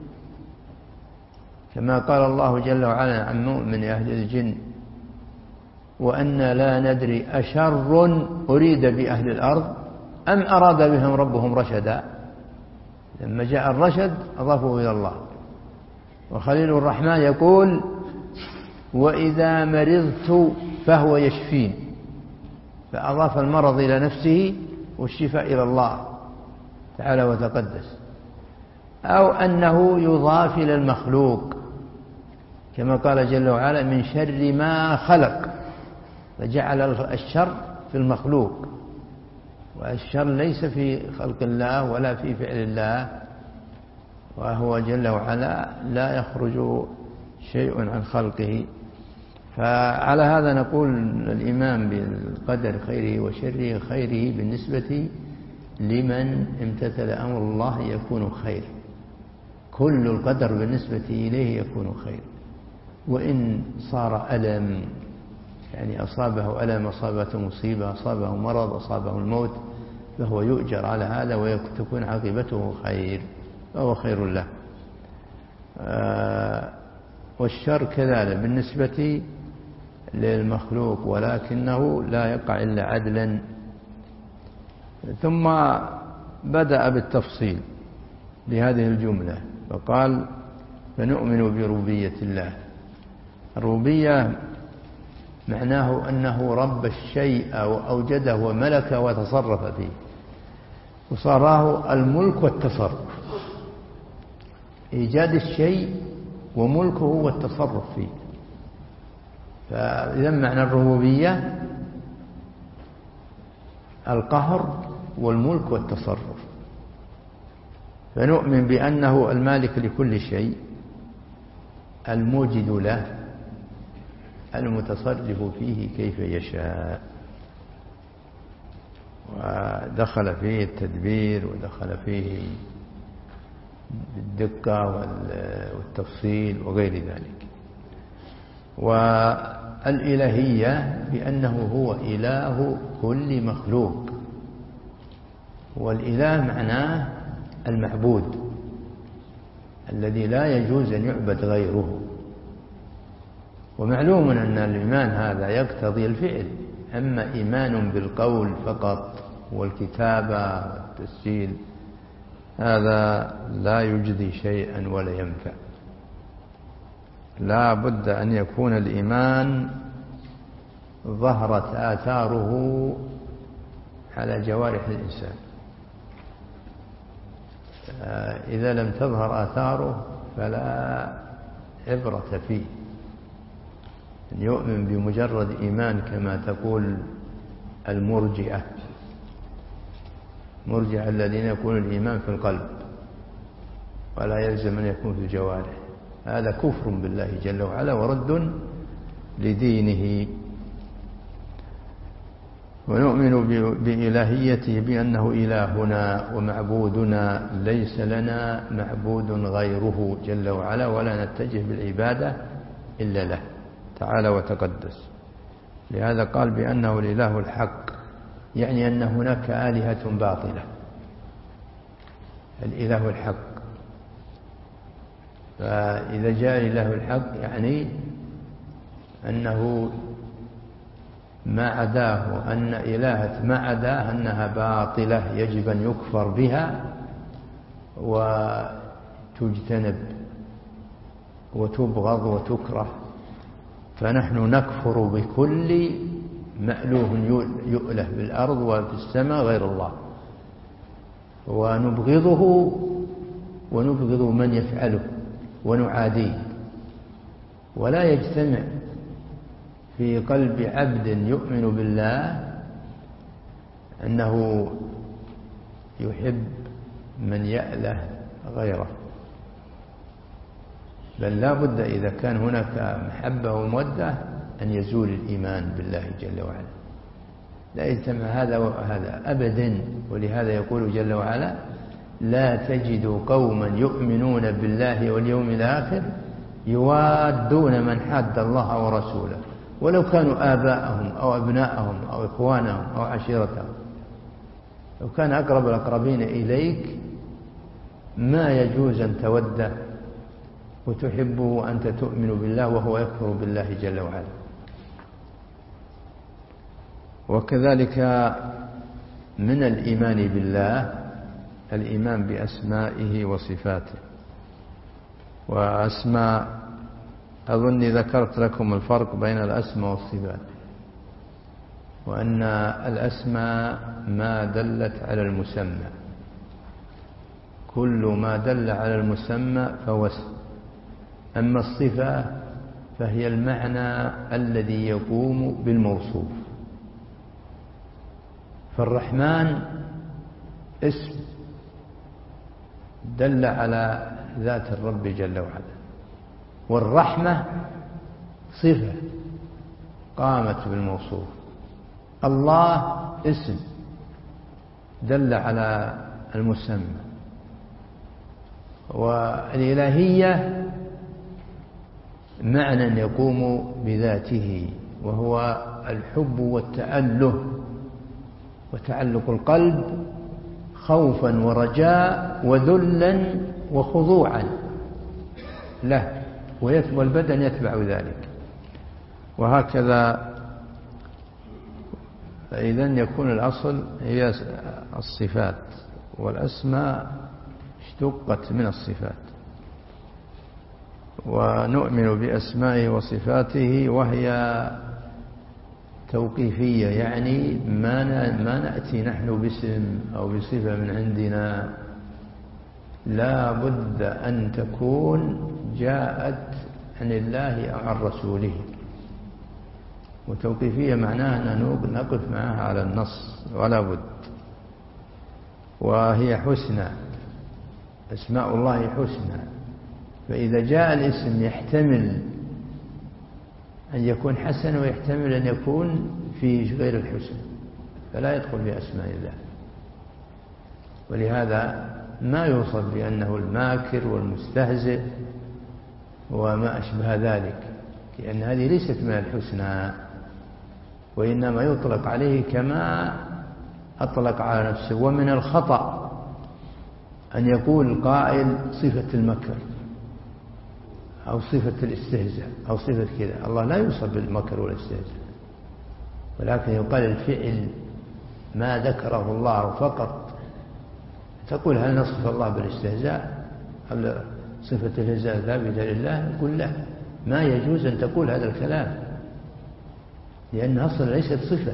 كما قال الله جل وعلا عن مؤمن أهل الجن وأنا لا ندري أشر أريد بأهل الأرض أم أراد بهم ربهم رشدا. لما جاء الرشد أضافه إلى الله. وخليل الرحمن يقول وإذا مرضت فهو يشفين، فأضاف المرض إلى نفسه والشفاء إلى الله تعالى وتقدس. أو أنه يضاف إلى المخلوق كما قال جل وعلا من شر ما خلق، فجعل الشر في المخلوق، والشر ليس في خلق الله ولا في فعل الله، وهو جل وعلا لا يخرج شيء عن خلقه. فعلى هذا نقول الإيمان بالقدر خيره وشره خيره بالنسبة لمن امتثل أمر الله يكون خير، كل القدر بالنسبة إليه يكون خير. وإن صار ألم، يعني أصابه ألم، أصابته مصيبة، أصابه مرض، أصابه الموت، فهو يؤجر على هذا وتكون عاقبته خير، فهو خير له. آه والشر كذلك بالنسبة للمخلوق، ولكنه لا يقع إلا عدلا. ثم بدأ بالتفصيل لهذه الجملة فقال فنؤمن بربوبية الله. الربوبية معناه أنه رب الشيء وأوجده وملكه وتصرف فيه، وصاراه الملك والتصرف، إيجاد الشيء وملكه والتصرف فيه. فإذا معنى الربوبية القهر والملك والتصرف. فنؤمن بأنه المالك لكل شيء، الموجد له، المتصرف فيه كيف يشاء، ودخل فيه التدبير ودخل فيه الدقة والتفصيل وغير ذلك. والإلهية بأنه هو إله كل مخلوق، والإله معناه المعبود الذي لا يجوز أن يعبد غيره. ومعلوم أن الإيمان هذا يقتضي الفعل، أما إيمان بالقول فقط والكتابة والتسجيل هذا لا يجدي شيئا ولا ينفع. لا بد أن يكون الإيمان ظهرت آثاره على جوارح الإنسان. إذا لم تظهر آثاره فلا عبرة فيه. أن يؤمن بمجرد إيمان كما تقول المرجئة، مرجئة الذين يكون الإيمان في القلب ولا يلزم أن يكون في الجوارح، هذا كفر بالله جل وعلا ورد لدينه. ونؤمن بإلهيته بأنه إلهنا ومعبودنا، ليس لنا معبود غيره جل وعلا، ولا نتجه بالعبادة إلا له تعالى وتقدس. لهذا قال بأنه الإله الحق، يعني أن هناك آلهة باطلة، الإله الحق. فإذا جاء الإله الحق يعني أنه ما عداه، أن إلهة ما عداه أنها باطلة يجب أن يكفر بها وتجتنب وتبغض وتكره. فنحن نكفر بكل مألوه يؤله بالأرض وفي السماء غير الله، ونبغضه ونبغض من يفعله ونعاديه. ولا يجتمع في قلب عبد يؤمن بالله أنه يحب من يأله غيره، بل لا بد إذا كان هناك محبة ومودة أن يزول الإيمان بالله جل وعلا، لا يجتمع هذا وهذا أبدا. ولهذا يقول جل وعلا لا تجد قوما يؤمنون بالله واليوم الآخر يوادون من حاد الله ورسوله ولو كانوا آباءهم أو أبناءهم أو إخوانهم أو عشيرتهم. لو كان أقرب الأقربين إليك ما يجوز أن توده وتحبه وأنت تؤمن بالله وهو يكفر بالله جل وعلا. وكذلك من الإيمان بالله الإيمان بأسمائه وصفاته. وأسماء أظني ذكرت لكم الفرق بين الأسماء والصفات، وأن الأسماء ما دلت على المسمى، كل ما دل على المسمى فهو اسم. أما الصفة فهي المعنى الذي يقوم بالموصوف. فالرحمن اسم دل على ذات الرب جل وعلا، والرحمة صفة قامت بالموصوف. الله اسم دل على المسمى. والإلهية معنى يقوم بذاته، وهو الحب والتأله وتعلق القلب خوفا ورجاء وذلا وخضوعا له، والبدن يتبع ذلك. وهكذا فإذن يكون الأصل هي الصفات، والأسماء اشتقت من الصفات. ونؤمن بأسمائه وصفاته وهي توقيفية، يعني ما ما نأتي نحن باسم أو بصفة من عندنا، لا بد أن تكون جاءت عن الله أو عن رسوله. وتوقيفية معناها أن نقف معها على النص ولا بد. وهي حسنى، أسماء الله حسنى، فإذا جاء الاسم يحتمل أن يكون حسن ويحتمل أن يكون في غير الحسن، فلا يدخل في أسماء الله. ولهذا ما يوصف بأنه الماكر والمستهزئ وما أشبه ذلك، لأن هذه ليست من الحسنى، وإنما يطلق عليه كما أطلق على نفسه. ومن الخطأ أن يقول قائل صفة المكر أو صفة الاستهزاء أو صفة كذا. الله لا يوصف بالمكر والاستهزاء، ولكن يقال الفعل ما ذكره الله فقط. تقول هل نصف الله بالاستهزاء؟ هل صفة الهزاء ثابتة لله؟ نقول لا، ما يجوز أن تقول هذا الكلام، لأن أصلا ليست صفة.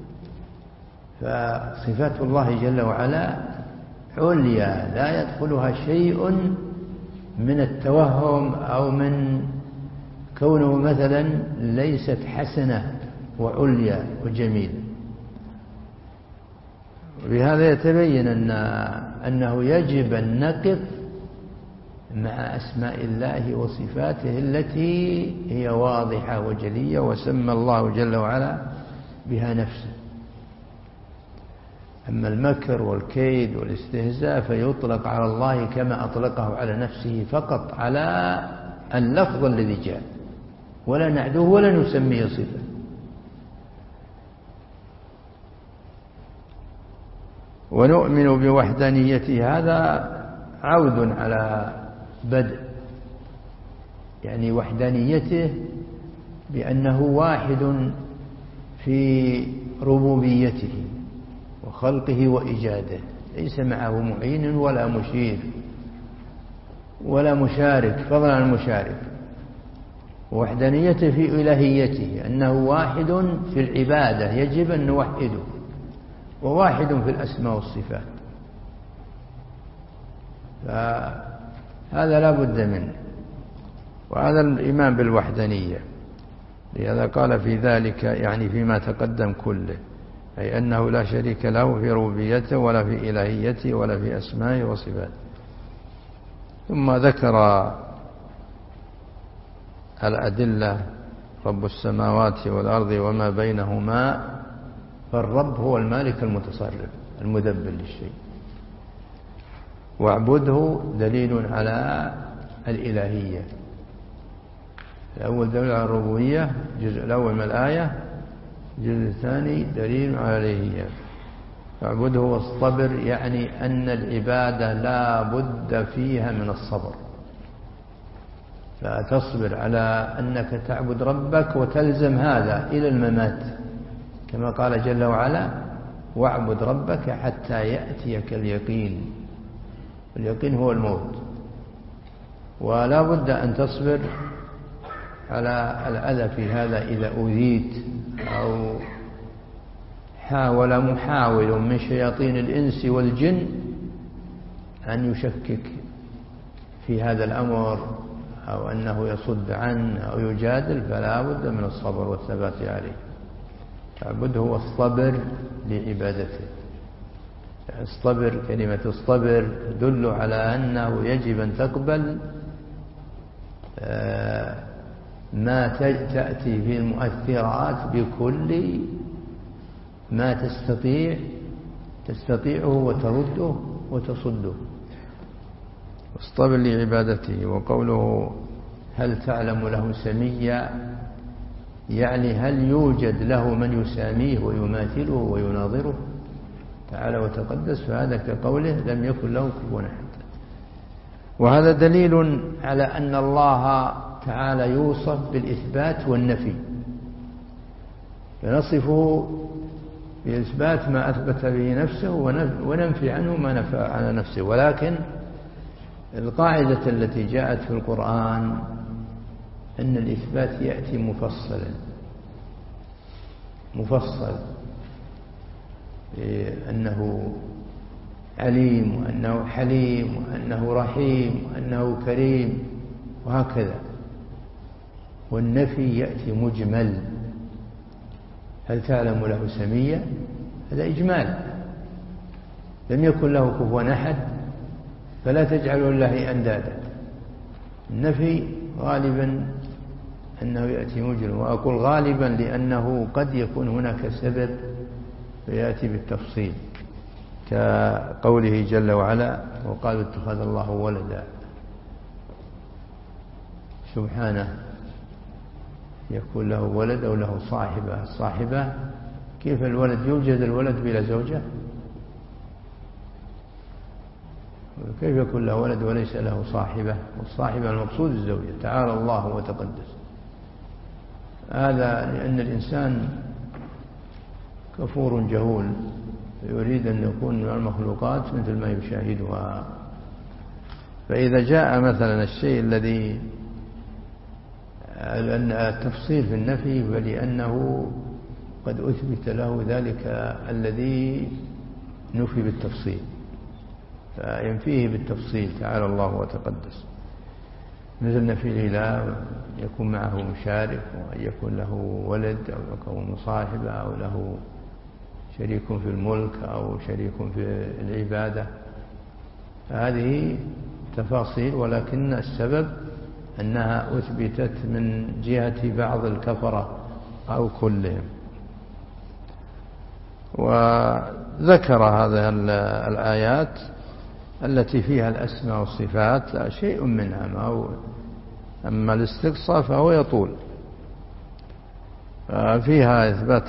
فصفات الله جل وعلا عليا لا يدخلها شيء من التوهم أو من كونه مثلا ليست حسنة وعليا وجميلة. بهذا يتبين أن أنه يجب أن نقف مع أسماء الله وصفاته التي هي واضحة وجلية، وسمى الله جل وعلا بها نفسه. أما المكر والكيد والاستهزاء فيطلق على الله كما أطلقه على نفسه فقط، على اللفظ الذي جاء، ولا نعدوه ولا نسميه صفة. ونؤمن بوحدانيته، هذا عود على بدء، يعني وحدانيته بأنه واحد في ربوبيته وخلقه وإيجاده، ليس معه معين ولا مشير ولا مشارك، فضلا عن المشارك. ووحدانيته في إلهيته، أنه واحد في العبادة يجب أن نوحده، وواحد في الأسماء والصفات. فهذا لا بد منه، وهذا الإيمان بالوحدانية. لهذا قال في ذلك، يعني فيما تقدم كله، أي أنه لا شريك له في ربوبيته ولا في إلهيته ولا في أسمائه وصفاته. ثم ذكر الأدلة: رب السماوات والأرض وما بينهما. فالرب هو المالك المتصرف المدبر للشيء، واعبده دليل على الإلهية، الأول دليل على الربوبية الجزء الأول من الآية، الجزء الثاني دليل على الإلهية. فاعبده واصطبر يعني أن العبادة لا بد فيها من الصبر، لا تصبر على أنك تعبد ربك وتلزم هذا إلى الممات، كما قال جل وعلا واعبد ربك حتى يأتيك اليقين. اليقين هو الموت، ولا بد أن تصبر على الأذى في هذا إذا أوذيت أو حاول محاول من شياطين الإنس والجن أن يشكك في هذا الأمر أو أنه يصد عنه أو يجادل، فلا بد من الصبر والثبات عليه. فاعبده واصطبر لعبادته. اصطبر، كلمة اصطبر تدل على أنه يجب أن تقبل ما تأتي في المؤثرات بكل ما تستطيع تستطيعه وترده وتصده. اصطبر لعبادته. وقوله هل تعلم له سميا يعني هل يوجد له من يساميه ويماثله ويناظره تعالى وتقدس، فهذا كقوله لم يكن له كفوا أحد. وهذا دليل على أن الله تعالى يوصف بالإثبات والنفي، فنصفه بإثبات ما أثبت به نفسه وننفي عنه ما نفى على نفسه. ولكن القاعدة التي جاءت في القرآن أن الإثبات يأتي مفصلا مفصل أنه عليم وأنه حليم وأنه رحيم وأنه كريم وهكذا. والنفي يأتي مجمل. هل تعلم له سميا؟ هذا إجمال، لم يكن له كفوا أحد، فلا تجعلوا لله أندادا. النفي غالبا أنه يأتي مجمل، وأقول غالبا لأنه قد يكون هناك سبب فيأتي بالتفصيل، كقوله جل وعلا وقالوا اتخذ الله ولدا. سبحانه يكون له ولد أو له صاحبة. الصاحبة كيف الولد يوجد الولد بلا زوجة؟ كيف يكون له ولد وليس له صاحبة؟ والصاحبة المقصود الزوجة. تعالى الله وتقدس. هذا لأن الإنسان كفور جهول يريد أن يكون من المخلوقات مثل ما يشاهدها. فإذا جاء مثلا الشيء الذي التفصيل في النفي فلأنه قد أثبت له ذلك الذي نفي بالتفصيل، فينفيه بالتفصيل تعالى الله وتقدس. مثل نفي الإله يكون معه مشارك، وأن يكون له ولد أو يكون صاحبة أو له شريك في الملك أو شريك في العبادة. هذه تفاصيل، ولكن السبب أنها أثبتت من جهة بعض الكفرة أو كلهم. وذكر هذه الآيات التي فيها الأسماء والصفات شيء منها، ما هو أما الاستقصاء فهو يطول. فيها إثبات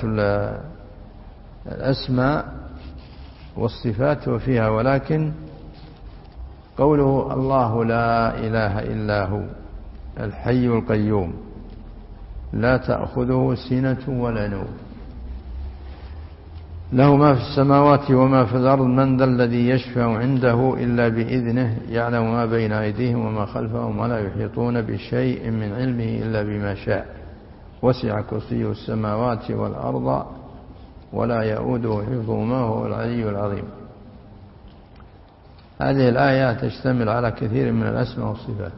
الأسماء والصفات وفيها، ولكن قوله الله لا إله إلا هو الحي القيوم لا تأخذه سنة ولا نوم له ما في السماوات وما في الأرض من ذا الذي يشفع عنده إلا بإذنه يعلم ما بين أيديهم وما خلفهم ولا يحيطون بشيء من علمه إلا بما شاء وسع كرسيه السماوات والأرض ولا يؤوده حفظهما وهو العلي العظيم. هذه الآية تشتمل على كثير من الأسماء والصفات.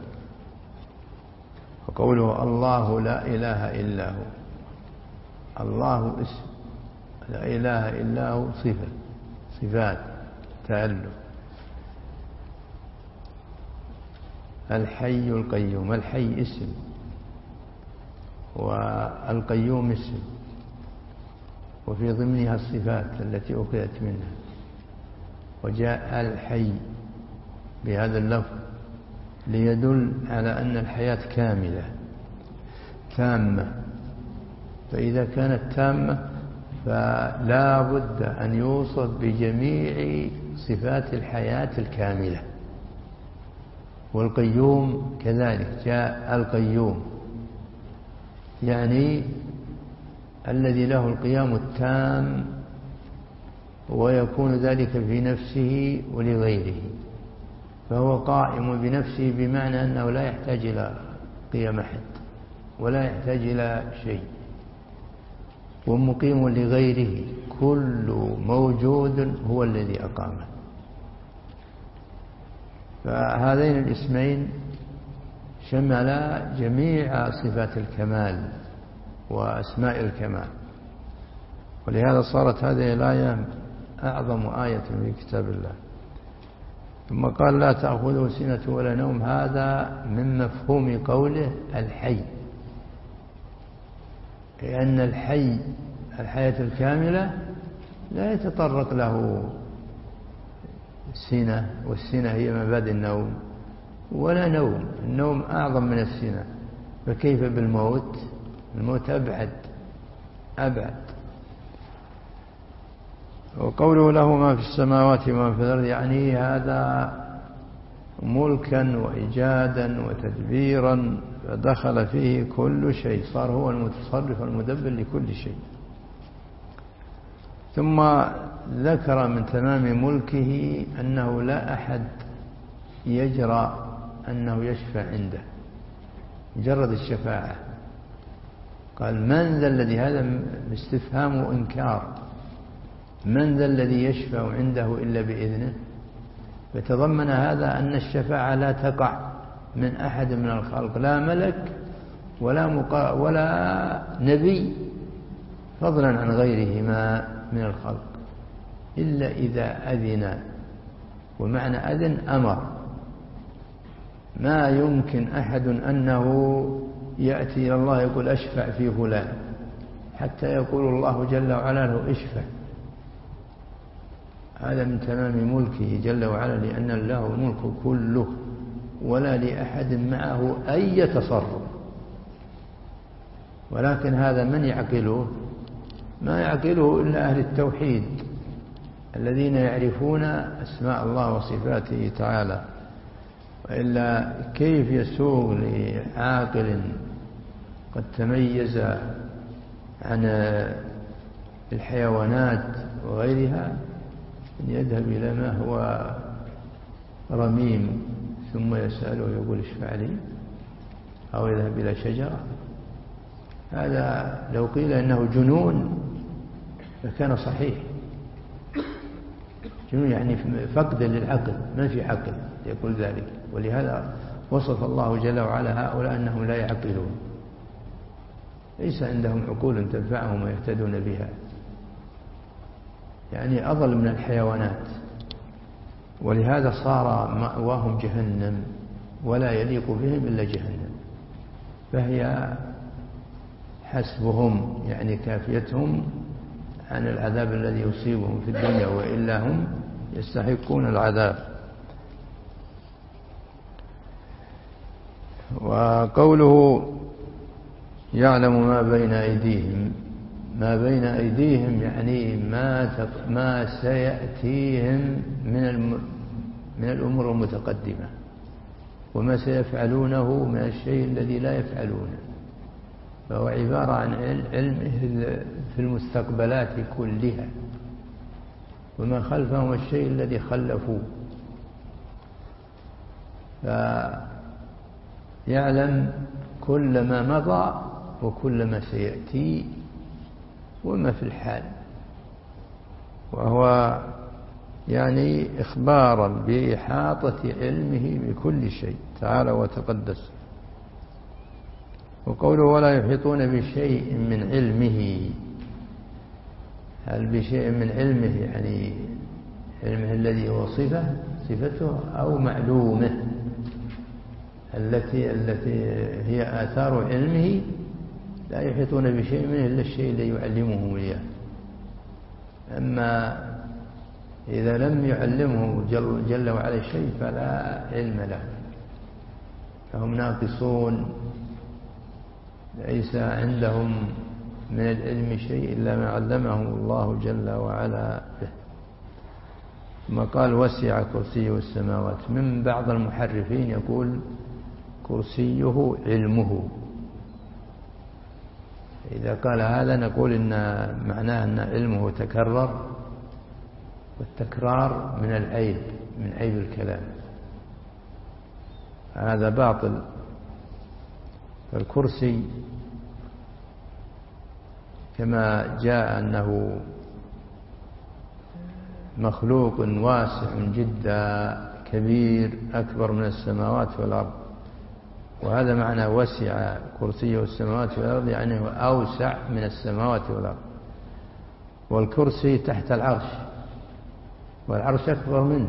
وقوله الله لا إله إلا هو، الله اسم، لا إله إلا هو صفة، صفات تعلق. الحي القيوم، الحي اسم والقيوم اسم، وفي ضمنها الصفات التي أخذت منها. وجاء الحي بهذا اللفظ ليدل على أن الحياة كاملة، تامة، فإذا كانت تامة فلا بد أن يوصف بجميع صفات الحياة الكاملة. والقيوم كذلك، جاء القيوم يعني الذي له القيام التام، ويكون ذلك في نفسه ولغيره، فهو قائم بنفسه بمعنى أنه لا يحتاج إلى قيام أحد ولا يحتاج إلى شيء، ومقيم لغيره، كل موجود هو الذي أقامه. فهذين الاسمين شملا جميع صفات الكمال وأسماء الكمال، ولهذا صارت هذه الآية أعظم آية في كتاب الله. ثم قال لا تأخذه سنة ولا نوم، هذا من مفهوم قوله الحي، لأن الحي الحياة الكاملة لا يتطرق له السنة، والسنة هي مبادئ النوم، ولا نوم، النوم أعظم من السنة، فكيف بالموت؟ الموت أبعد أبعد. وقوله له ما في السماوات وما في الأرض، يعني هذا ملكا وإيجادا وتدبيرا، فدخل فيه كل شيء، صار هو المتصرف المدبر لكل شيء. ثم ذكر من تمام ملكه أنه لا أحد يجرى أنه يشفع عنده، مجرد الشفاعة. قال من ذا الذي، هذا استفهام وإنكار، من ذا الذي يشفع عنده إلا بإذنه، فتضمن هذا أن الشفاعة لا تقع من أحد من الخلق، لا ملك ولا, مقا ولا نبي، فضلا عن غيرهما من الخلق، إلا إذا أذن. ومعنى أذن أمر، ما يمكن أحد أنه يأتي إلى الله يقول أشفع في فلان حتى يقول الله جل وعلا له اشفع. هذا من تمام ملكه جل وعلا، لأن له الملك كله ولا لأحد معه أي تصرف. ولكن هذا من يعقله؟ ما يعقله إلا أهل التوحيد الذين يعرفون أسماء الله وصفاته تعالى، وإلا كيف يسوغ لعاقل قد تميز عن الحيوانات وغيرها أن يذهب إلى ما هو رميم ثم يسأله ويقول اشفع لي، أو يذهب إلى شجرة؟ هذا لو قيل إنه جنون فكان صحيح، جنون يعني فقد للعقل، ما في عقل يقول ذلك. ولهذا وصف الله جل وعلا هؤلاء أنهم لا يعقلون، ليس عندهم عقول تنفعهم ويهتدون بها، يعني أضل من الحيوانات. ولهذا صار مأواهم جهنم، ولا يليق بهم إلا جهنم، فهي حسبهم، يعني كافيتهم عن العذاب الذي يصيبهم في الدنيا، وإلا هم يستحقون العذاب. وقوله يعلم ما بين أيديهم، ما بين أيديهم يعني ما ما سيأتيهم من الم من الأمور المتقدمة، وما سيفعلونه من الشيء الذي لا يفعلونه، فهو عبارة عن علمه في المستقبلات كلها، وما خلفهم الشيء الذي خلفوه، فيعلم كل ما مضى وكل ما سيأتي وما في الحال، وهو يعني إخبارا بإحاطة علمه بكل شيء تعالى وتقدس. وقوله ولا يحيطون بشيء من علمه، هل بشيء من علمه يعني علمه الذي هو صفة صفته أو معلومه التي التي هي آثار علمه؟ لا يحيطون بشيء منه إلا الشيء الذي يعلمهم إياه. أما إذا لم يعلمه جل, جل وعلا شيء فلا علم له، فهم ناقصون ليس عندهم من العلم شيء إلا ما علمهم الله جل وعلا به. ثم قال وسع كرسيه السماوات. من بعض المحرفين يقول كرسيه علمه. إذا قال هذا نقول إن معناه أن علمه تكرر، والتكرار من العيب، من عيب الكلام، هذا باطل. فالكرسي كما جاء أنه مخلوق واسع جدا كبير أكبر من السماوات والأرض، وهذا معنى وسع كرسيه السماوات والأرض، يعني هو أوسع من السماوات والأرض. والكرسي تحت العرش، والعرش أكبر منه،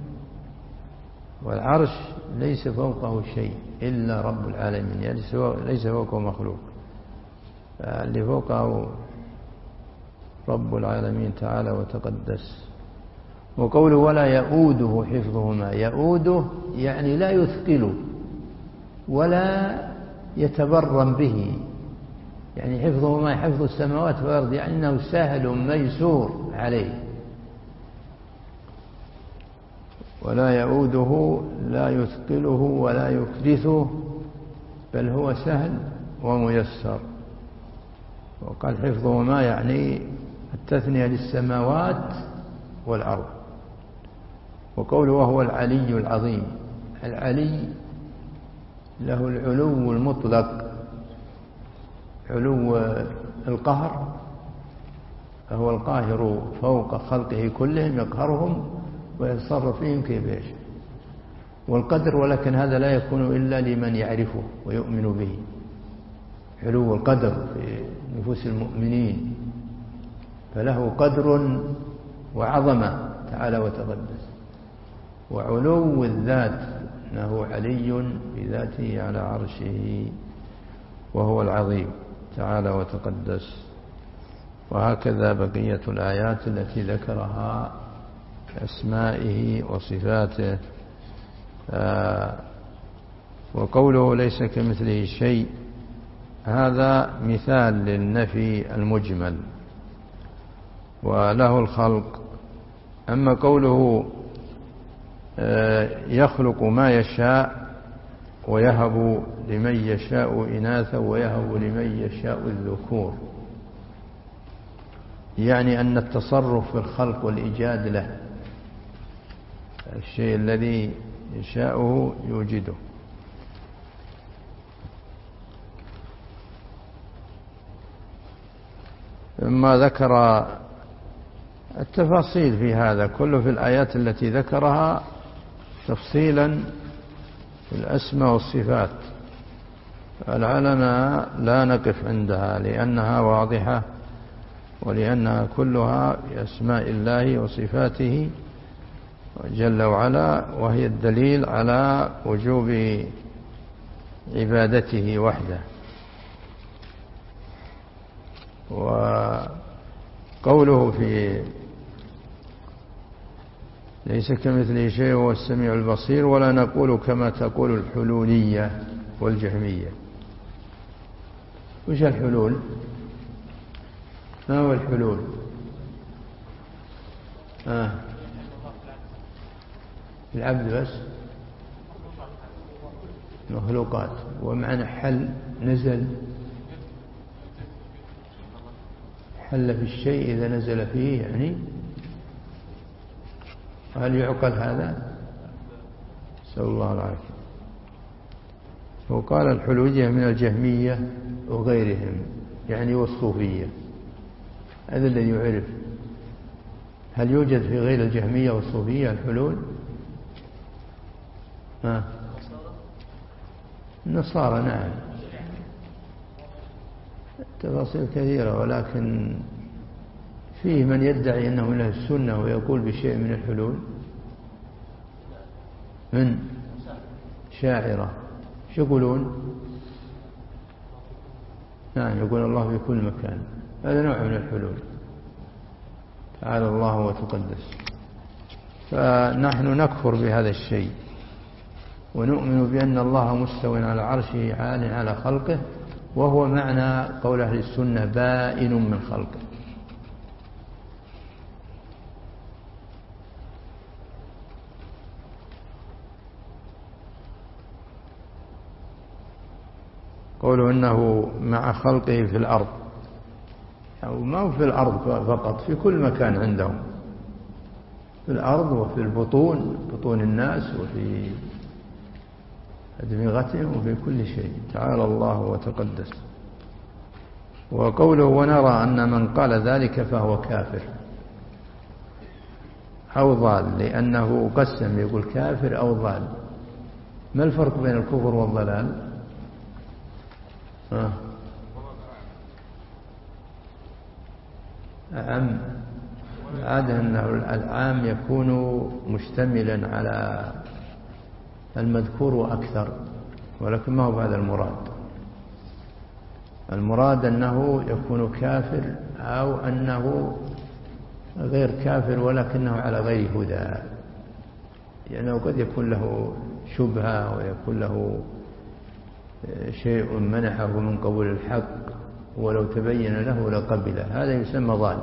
والعرش ليس فوقه شيء إلا رب العالمين، يعني ليس فوقه مخلوق، اللي فوقه رب العالمين تعالى وتقدس. وقوله ولا يؤوده حفظهما، يؤوده يعني لا يثقله ولا يتبرم به، يعني حفظهما حفظ السماوات والأرض، يعني أنه سهل ميسور عليه. ولا يؤوده لا يثقله ولا يكرثه، بل هو سهل وميسر. وقال حفظهما يعني التثنية للسماوات والأرض. وقوله وهو العلي العظيم، العلي له العلو المطلق، علو القهر، فهو القاهر فوق خلقه كلهم، يقهرهم ويتصرف فيهم كيف يشاء. والقدر، ولكن هذا لا يكون إلا لمن يعرفه ويؤمن به، علو القدر في نفوس المؤمنين، فله قدر وعظمة تعالى وتقدس. وعلو الذات، أنه علي بذاته على عرشه، وهو العظيم تعالى وتقدس. وهكذا بقية الآيات التي ذكرها أسمائه وصفاته. آه وقوله ليس كمثله شيء، هذا مثال للنفي المجمل، وله الخلق. أما قوله آه يخلق ما يشاء ويهب لمن يشاء إناثا ويهب لمن يشاء الذكور، يعني أن التصرف في الخلق والإيجاد له، الشيء الذي يشاءه يوجده. ثم ذكر التفاصيل في هذا كله في الآيات التي ذكرها تفصيلا في الأسماء والصفات. العلماء لا نقف عندها لأنها واضحة، ولأنها كلها بأسماء الله وصفاته جل وعلا، وهي الدليل على وجوب عبادته وحده. وقوله في ليس كمثله شيء وهو السميع البصير، ولا نقول كما تقول الحلولية والجهمية. وش الحلول؟ ما هو الحلول؟ آه. العبد بس مخلوقات، ومعنى حل نزل، حل في الشيء إذا نزل فيه، يعني هل يعقل هذا؟ نسأل الله العافية. وقال الحلولية من الجهمية وغيرهم، يعني والصوفية. هذا الذي يعرف. هل يوجد في غير الجهمية والصوفية الحلول؟ ها؟ النصارى نعم، تفاصيل كثيرة، ولكن فيه من يدعي أنه من أهل السنة ويقول بشيء من الحلول. من شاعرة شو يقولون؟ نعم، يقول الله في كل مكان، هذا نوع من الحلول، تعالى الله وتقدس. فنحن نكفر بهذا الشيء، ونؤمن بأن الله مستوٍ على عرشه عال على خلقه، وهو معنى قول أهل السنة بائن من خلقه. قوله إنه مع خلقه في الأرض، أو ما هو في الأرض فقط، في كل مكان عندهم، في الأرض وفي البطون، بطون الناس، وفي أدمغتهم، وفي كل شيء، تعالى الله وتقدس. وقوله ونرى أن من قال ذلك فهو كافر أو ضال، لأنه قسم يقول كافر أو ضال. ما الفرق بين الكفر والضلال؟ آه. أعم العادة أنه العام يكون مشتملا على المذكور وأكثر، ولكن ما هو هذا المراد. المراد أنه يكون كافر أو أنه غير كافر ولكنه على غير هدى، لأنه قد يكون له شبهة ويكون له شيء منحه من قبول الحق، ولو تبين له لقبله، هذا يسمى ضال.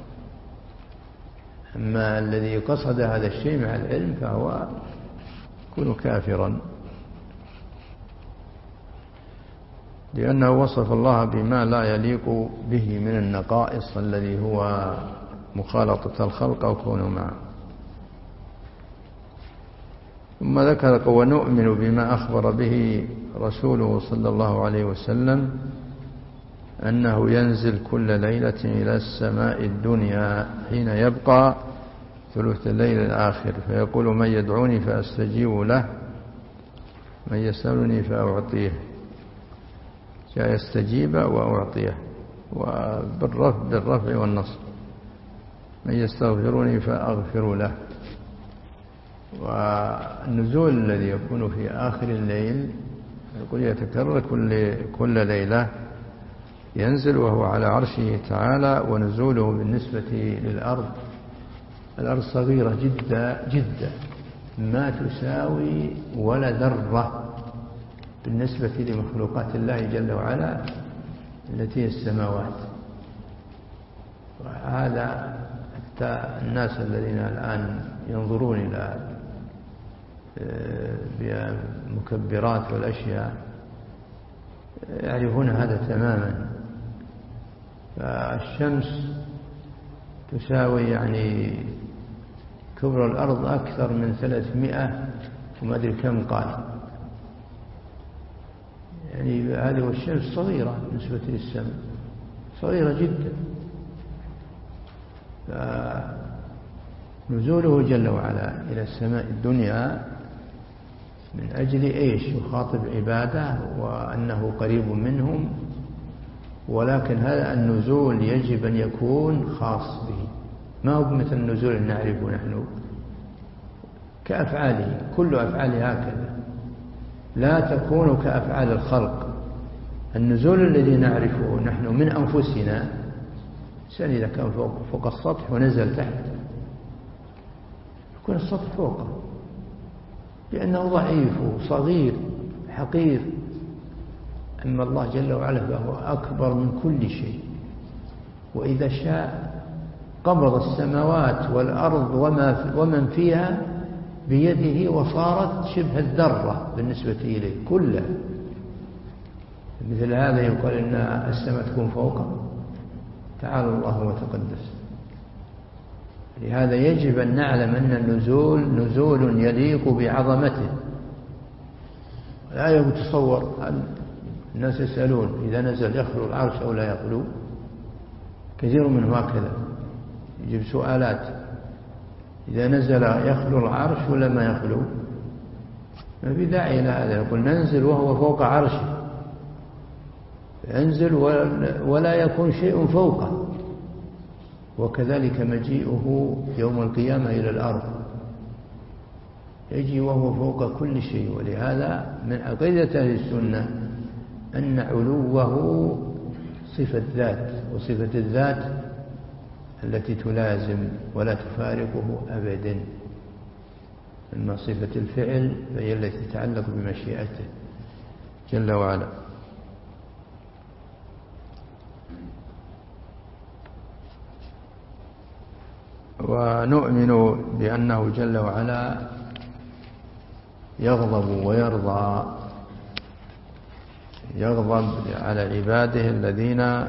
أما الذي قصد هذا الشيء مع العلم فهو يكون كافرا، لأنه وصف الله بما لا يليق به من النقائص الذي هو مخالطة الخلق أو كونه معه. ثم ذكر ونؤمن بما أخبر به رسوله صلى الله عليه وسلم أنه ينزل كل ليلة إلى السماء الدنيا حين يبقى ثلث الليل الآخر، فيقول من يدعوني فأستجيب له، من يسألني فأعطيه. جاء يستجيب وأعطيه، وبالرفع بالرفع والنصب. من يستغفرني فأغفر له. والنزول الذي يكون في آخر الليل يقول يتكرر كل كل ليلة، ينزل وهو على عرشه تعالى. ونزوله بالنسبة للأرض، الأرض صغيرة جدا جدا، ما تساوي ولا ذرة بالنسبة لمخلوقات الله جل وعلا التي هي السماوات. وهذا حتى الناس الذين الآن ينظرون إلى المكبرات والأشياء يعرفون هذا تماما. فالشمس تساوي يعني كبر الأرض أكثر من ثلاثمائة وما أدري كم قال، يعني هذه الشمس صغيرة بالنسبة للسماء، صغيرة جدا. فنزوله جل وعلا إلى السماء الدنيا من أجل إيش؟ يخاطب عباده وأنه قريب منهم، ولكن هذا النزول يجب أن يكون خاص به، ما هو مثل النزول اللي نعرفه نحن كأفعاله، كل أفعاله هكذا، لا تكون كأفعال الخلق. النزول الذي نعرفه نحن من أنفسنا، الإنسان إذا كان فوق, فوق السطح ونزل تحت يكون السطح فوقه، لأنه ضعيف وصغير حقير. أما الله جل وعلا فهو أكبر من كل شيء، وإذا شاء قبض السماوات والأرض وما ومن فيها بيده وصارت شبه الذرة بالنسبة إليه كلها. مثل هذا يقال إن السماء تكون فوقه، تعالى الله وتقدس. لهذا يجب أن نعلم أن النزول نزول يليق بعظمته. لا يتصور، الناس يسألون إذا نزل يخلو العرش أو لا يخلو، كثير منهم هكذا يجيب سؤالات، إذا نزل يخلو العرش ولا ما يخلو؟ ما في داعي إلى هذا. يقول ننزل وهو فوق عرشه، ينزل ولا يكون شيء فوقه. وكذلك مجيئه يوم القيامة إلى الأرض، يجي وهو فوق كل شيء. ولهذا من عقيدة أهل السنة أن علوه صفة ذات، وصفة الذات التي تلازم ولا تفارقه أبدا. أما صفة الفعل فهي التي تتعلق بمشيئته جل وعلا. ونؤمن بأنه جل وعلا يغضب ويرضى، يغضب على عباده الذين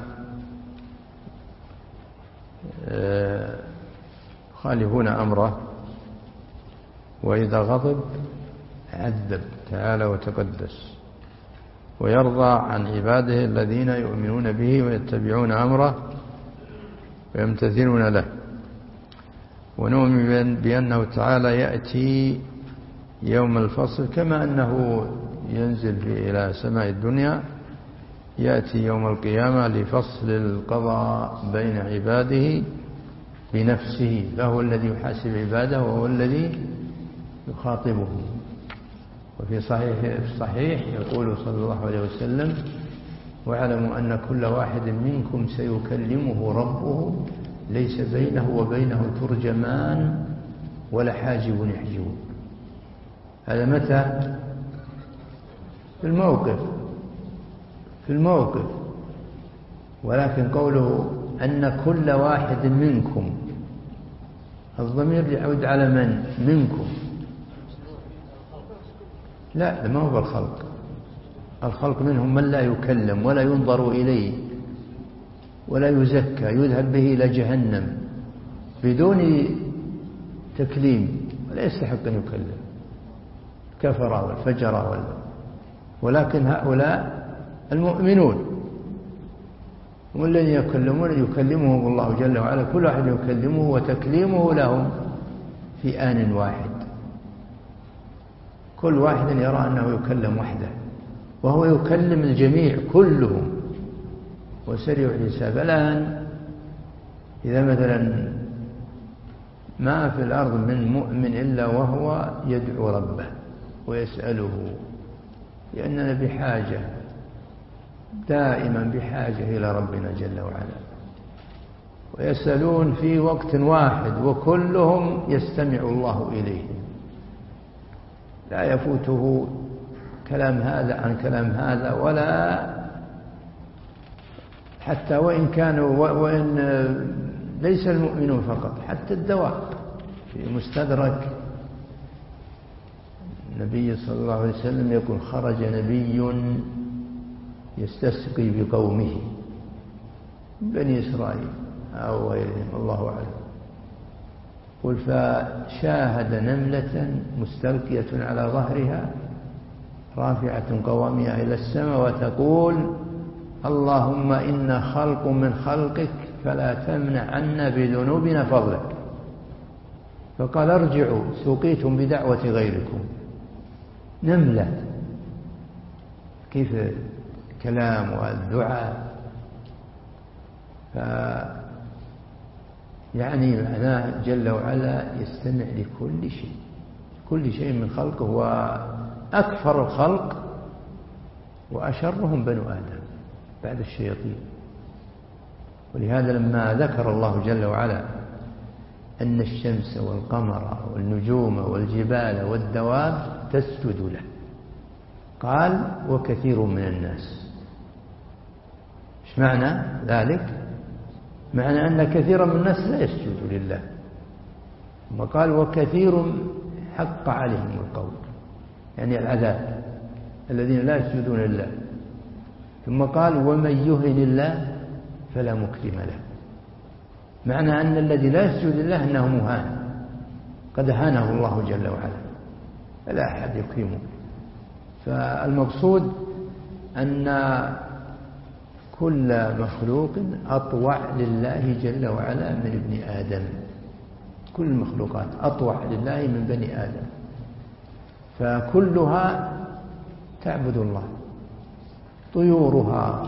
يخالفون أمره، وإذا غضب عذب تعالى وتقدس، ويرضى عن عباده الذين يؤمنون به ويتبعون أمره ويمتثلون له. ونؤمن بأنه تعالى يأتي يوم الفصل كما أنه ينزل إلى سماء الدنيا، يأتي يوم القيامة لفصل القضاء بين عباده بنفسه، فهو الذي يحاسب عباده وهو الذي يخاطبه. وفي صحيح الصحيح يقول صلى الله عليه وسلم: واعلموا أن كل واحد منكم سيكلمه ربه ليس بينه وبينه ترجمان ولا حاجب يحجبه. هذا متى؟ في الموقف في الموقف ولكن قوله أن كل واحد منكم، الضمير يعود على من؟ منكم. لا، ما هو الخلق. الخلق منهم من لا يكلم ولا ينظر إليه ولا يزكى، يذهب به إلى جهنم بدون تكليم، ولا يستحق أن يكلم، كفر والفجر. ولكن هؤلاء المؤمنون هم الذين يكلمون، يكلمهم الله جل وعلا، كل واحد يكلمه وتكليمه لهم في آن واحد. كل واحد يرى أنه يكلم وحده، وهو يكلم الجميع كلهم وسريع الحساب. الآن إذا مثلا ما في الأرض من مؤمن إلا وهو يدعو ربه ويسأله، لأننا بحاجة دائما بحاجة إلى ربنا جل وعلا، ويسألون في وقت واحد وكلهم يستمع الله إليهم، لا يفوته كلام هذا عن كلام هذا، ولا حتى وإن كانوا وإن ليس المؤمنون فقط، حتى الدواب. في مستدرك النبي صلى الله عليه وسلم يقول: خرج نبي يستسقي بقومه من بني إسرائيل أو غيرهم الله أعلم، قل فشاهد نملة مستلقية على ظهرها رافعة قوامها إلى السماء وتقول: اللهم إنا خلق من خلقك فلا تمنع عنا بذنوبنا فضلك. فقال: ارجعوا سقيتم بدعوة غيركم. نملة، كيف كلام والدعاء. ف يعني معناه جل وعلا يستمع لكل شيء، كل شيء من خلقه، وأكثر الخلق وأشرهم بنو آدم بعد الشياطين. ولهذا لما ذكر الله جل وعلا أن الشمس والقمر والنجوم والجبال والدواب تسجد له، قال: وكثير من الناس. ايش معنى ذلك؟ معنى أن كثيرا من الناس لا يسجد لله، ثم قال: وكثير حق عليهم القول، يعني العذاب، الذين لا يسجدون لله. ثم قال: ومن يهن الله فلا مكرم له. معنى أن الذي لا يسجد لله أنه مهان، قد هانه الله جل وعلا، فلا أحد يكرمه. فالمقصود أن كل مخلوق أطوع لله جل وعلا من ابن آدم، كل المخلوقات أطوع لله من بني آدم، فكلها تعبد الله، طيورها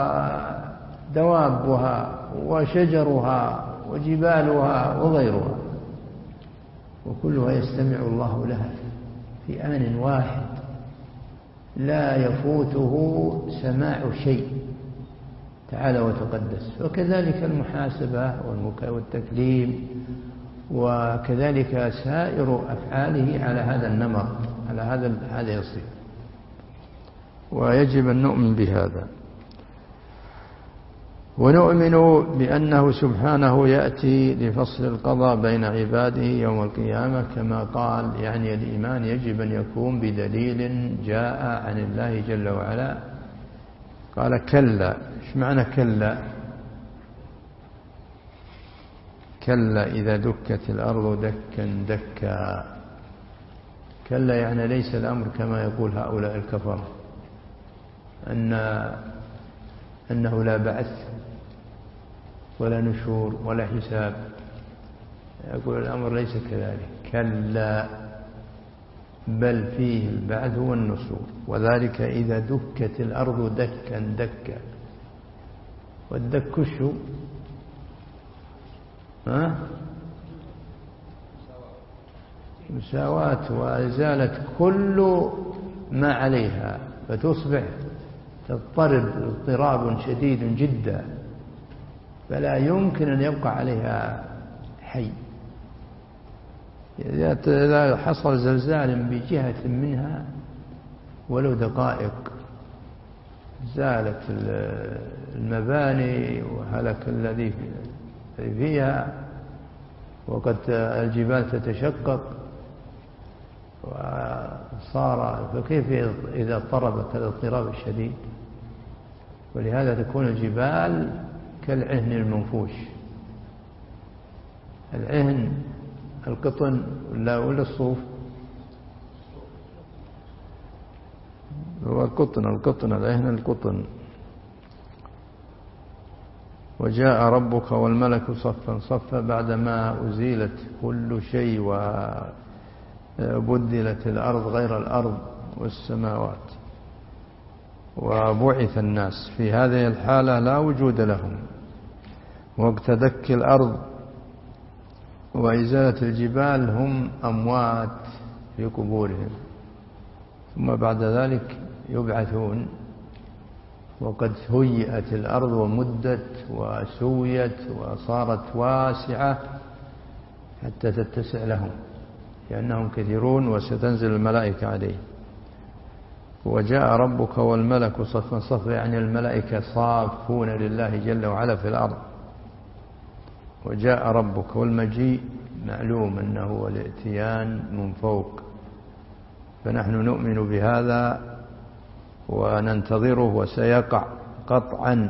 ودوابها وشجرها وجبالها وغيرها، وكلها يستمع الله لها في آن واحد، لا يفوته سماع شيء تعالى وتقدس. وكذلك المحاسبة والتكليم، وكذلك سائر أفعاله على هذا النمط، على هذا هذا الصفة، ويجب أن نؤمن بهذا. ونؤمن بأنه سبحانه يأتي لفصل القضاء بين عباده يوم القيامة كما قال. يعني الإيمان يجب أن يكون بدليل جاء عن الله جل وعلا. قال كلا. إيش معنى كلا؟ كلا إذا دكت الأرض دكا دكا. كلا يعني ليس الأمر كما يقول هؤلاء الكفر أن أنه لا بعث ولا نشور ولا حساب. يقول الأمر ليس كذلك. كلا بل فيه البعث والنشور، وذلك إذا دكت الأرض دكا دكا. والدك شو؟ ها؟ مساواة وإزالة كل ما عليها، فتصبح تضطرب اضطراب شديد جدا، فلا يمكن أن يبقى عليها حي. إذا حصل زلزال بجهة منها ولو دقائق زالت المباني وهلك الذي فيها، وقد الجبال تتشقق وصار، فكيف إذا اضطربت الاضطراب الشديد؟ ولهذا تكون الجبال كالعهن المنفوش. العهن القطن ولا ولا الصوف؟ هو القطن. القطن العهن القطن. وجاء ربك والملك صفا صفا بعدما أزيلت كل شيء وبدلت الأرض غير الأرض والسماوات، وبعث الناس. في هذه الحالة لا وجود لهم. وقت دك الأرض وإزالة الجبال هم أموات في قبورهم، ثم بعد ذلك يبعثون وقد هيئت الأرض ومدت وسويت وصارت واسعة حتى تتسع لهم، لأنهم كثيرون وستنزل الملائكة عليه. وجاء ربك والملك صفا صفا، يعني الملائكة صافون لله جل وعلا في الأرض. وجاء ربك، والمجيء معلوم أنه هو الاتيان من فوق، فنحن نؤمن بهذا وننتظره، وسيقع قطعا،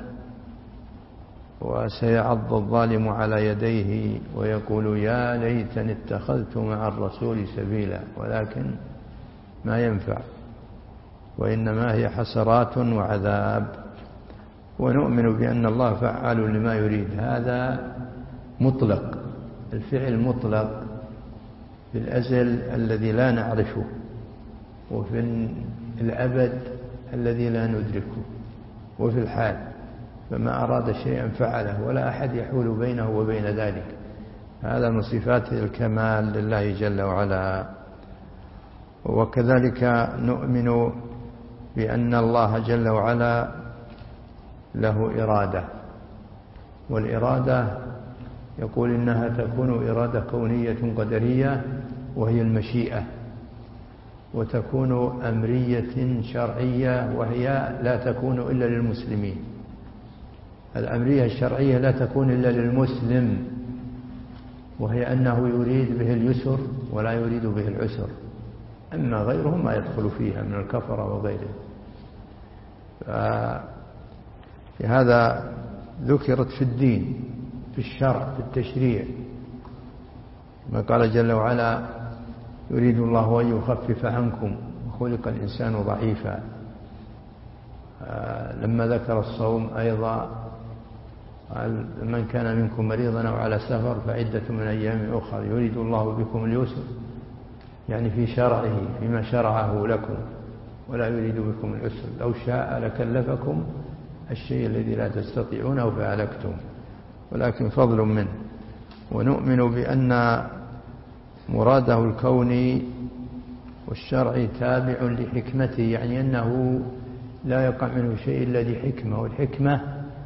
وسيعض الظالم على يديه ويقول يا ليتني اتخذت مع الرسول سبيلا، ولكن ما ينفع، وإنما هي حسرات وعذاب. ونؤمن بأن الله فعال لما يريد. هذا مطلق، الفعل مطلق في الأزل الذي لا نعرفه، وفي الأبد الذي لا ندركه، وفي الحال. فما أراد شيئا فعله، ولا أحد يحول بينه وبين ذلك. هذا من صفات الكمال لله جل وعلا. وكذلك نؤمن بأن الله جل وعلا له إرادة، والإرادة يقول إنها تكون إرادة كونية قدرية وهي المشيئة، وتكون أمرية شرعية وهي لا تكون إلا للمسلمين. الأمرية الشرعية لا تكون إلا للمسلم، وهي أنه يريد به اليسر ولا يريد به العسر، أما غيرهم ما يدخل فيها من الكفرة وغيره. فهذا ذكرت في الدين، في الشرع، في التشريع، ما قال جل وعلا يريد الله أن يخفف عنكم وخلق الإنسان ضعيفا. لما ذكر الصوم أيضا قال من كان منكم مريضا أو على سفر فعدة من أيام أخرى، يريد الله بكم اليسر، يعني في شرعه فيما شرعه لكم، ولا يريد بكم العسر. لو شاء لكلفكم الشيء الذي لا تستطيعونه فهلكتم، ولكن فضل منه. ونؤمن بأن مراده الكوني والشرعي تابع لحكمته، يعني أنه لا يقع منه شيء إلا لحكمة. والحكمة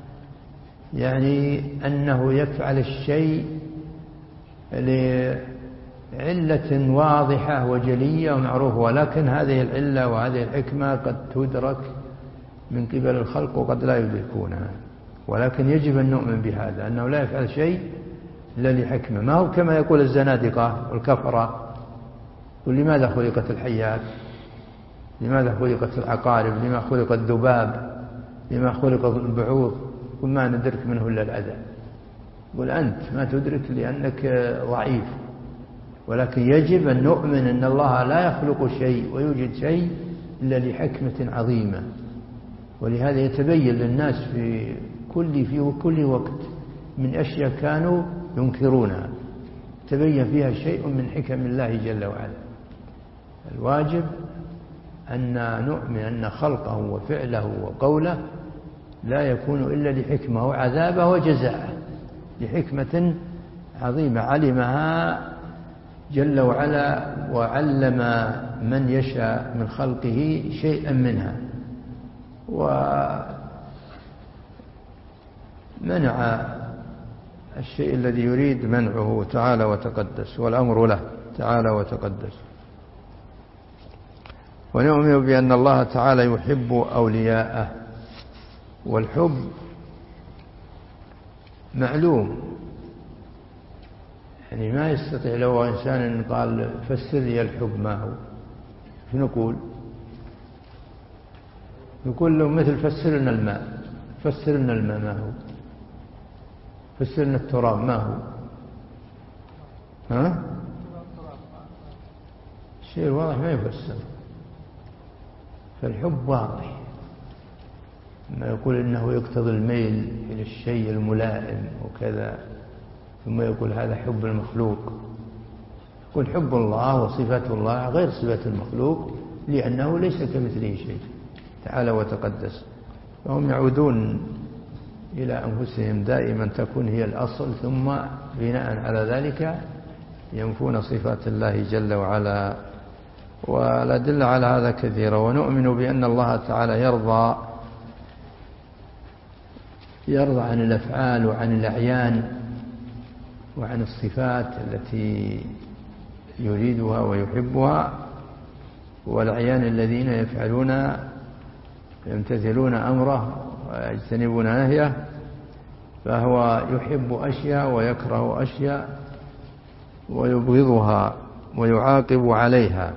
يعني أنه يفعل الشيء لعلة واضحة وجلية ومعروفة، ولكن هذه العلة وهذه الحكمة قد تدرك من قبل الخلق وقد لا يدركونها. ولكن يجب أن نؤمن بهذا، أنه لا يفعل شيء إلا لحكمة. ما هو كما يقول الزنادقة والكفرة، ولماذا خلقت الحيات، لماذا خلقت العقارب، لما خلق الذباب، لما خلق البعوض، وما ندرك منه إلا الأذى. قل أنت ما تدرك لأنك ضعيف، ولكن يجب أن نؤمن أن الله لا يخلق شيء ويوجد شيء إلا لحكمة عظيمة. ولهذا يتبين للناس في كل في كل وقت من أشياء كانوا ينكرونها، تبين فيها شيء من حكم الله جل وعلا. الواجب أن نؤمن أن خلقه وفعله وقوله لا يكون إلا لحكمة، وعذابه وجزاءه لحكمة عظيمة علمها جل وعلا، وعلم من يشاء من خلقه شيئا منها، ومنع الشيء الذي يريد منعه تعالى وتقدس، والأمر له تعالى وتقدس. ونؤمن بأن الله تعالى يحب أولياءه، والحب معلوم، يعني ما يستطيع لو إنسان قال فسر لي الحب ما هو، شنو نقول؟ نقول له مثل فسر لنا الماء، فسر لنا الماء ما هو، فسر لنا التراب ما هو، ها؟ الشيء واضح ما يفسر. فالحب واضح، ما يقول إنه يقتضي الميل إلى الشيء الملائم وكذا، ثم يقول هذا حب المخلوق. يقول حب الله وصفات الله غير صفات المخلوق، لأنه ليس كمثله شيء تعالى وتقدس. فهم يعودون إلى أنفسهم دائما تكون هي الأصل، ثم بناء على ذلك ينفون صفات الله جل وعلا. والأدلة على هذا كثيرة. ونؤمن بأن الله تعالى يرضى يرضى عن الأفعال وعن الأعيان وعن الصفات التي يريدها ويحبها، والأعيان الذين يفعلون يمتثلون أمره ويجتنبون نهيه، فهو يحب أشياء ويكره أشياء ويبغضها ويعاقب عليها.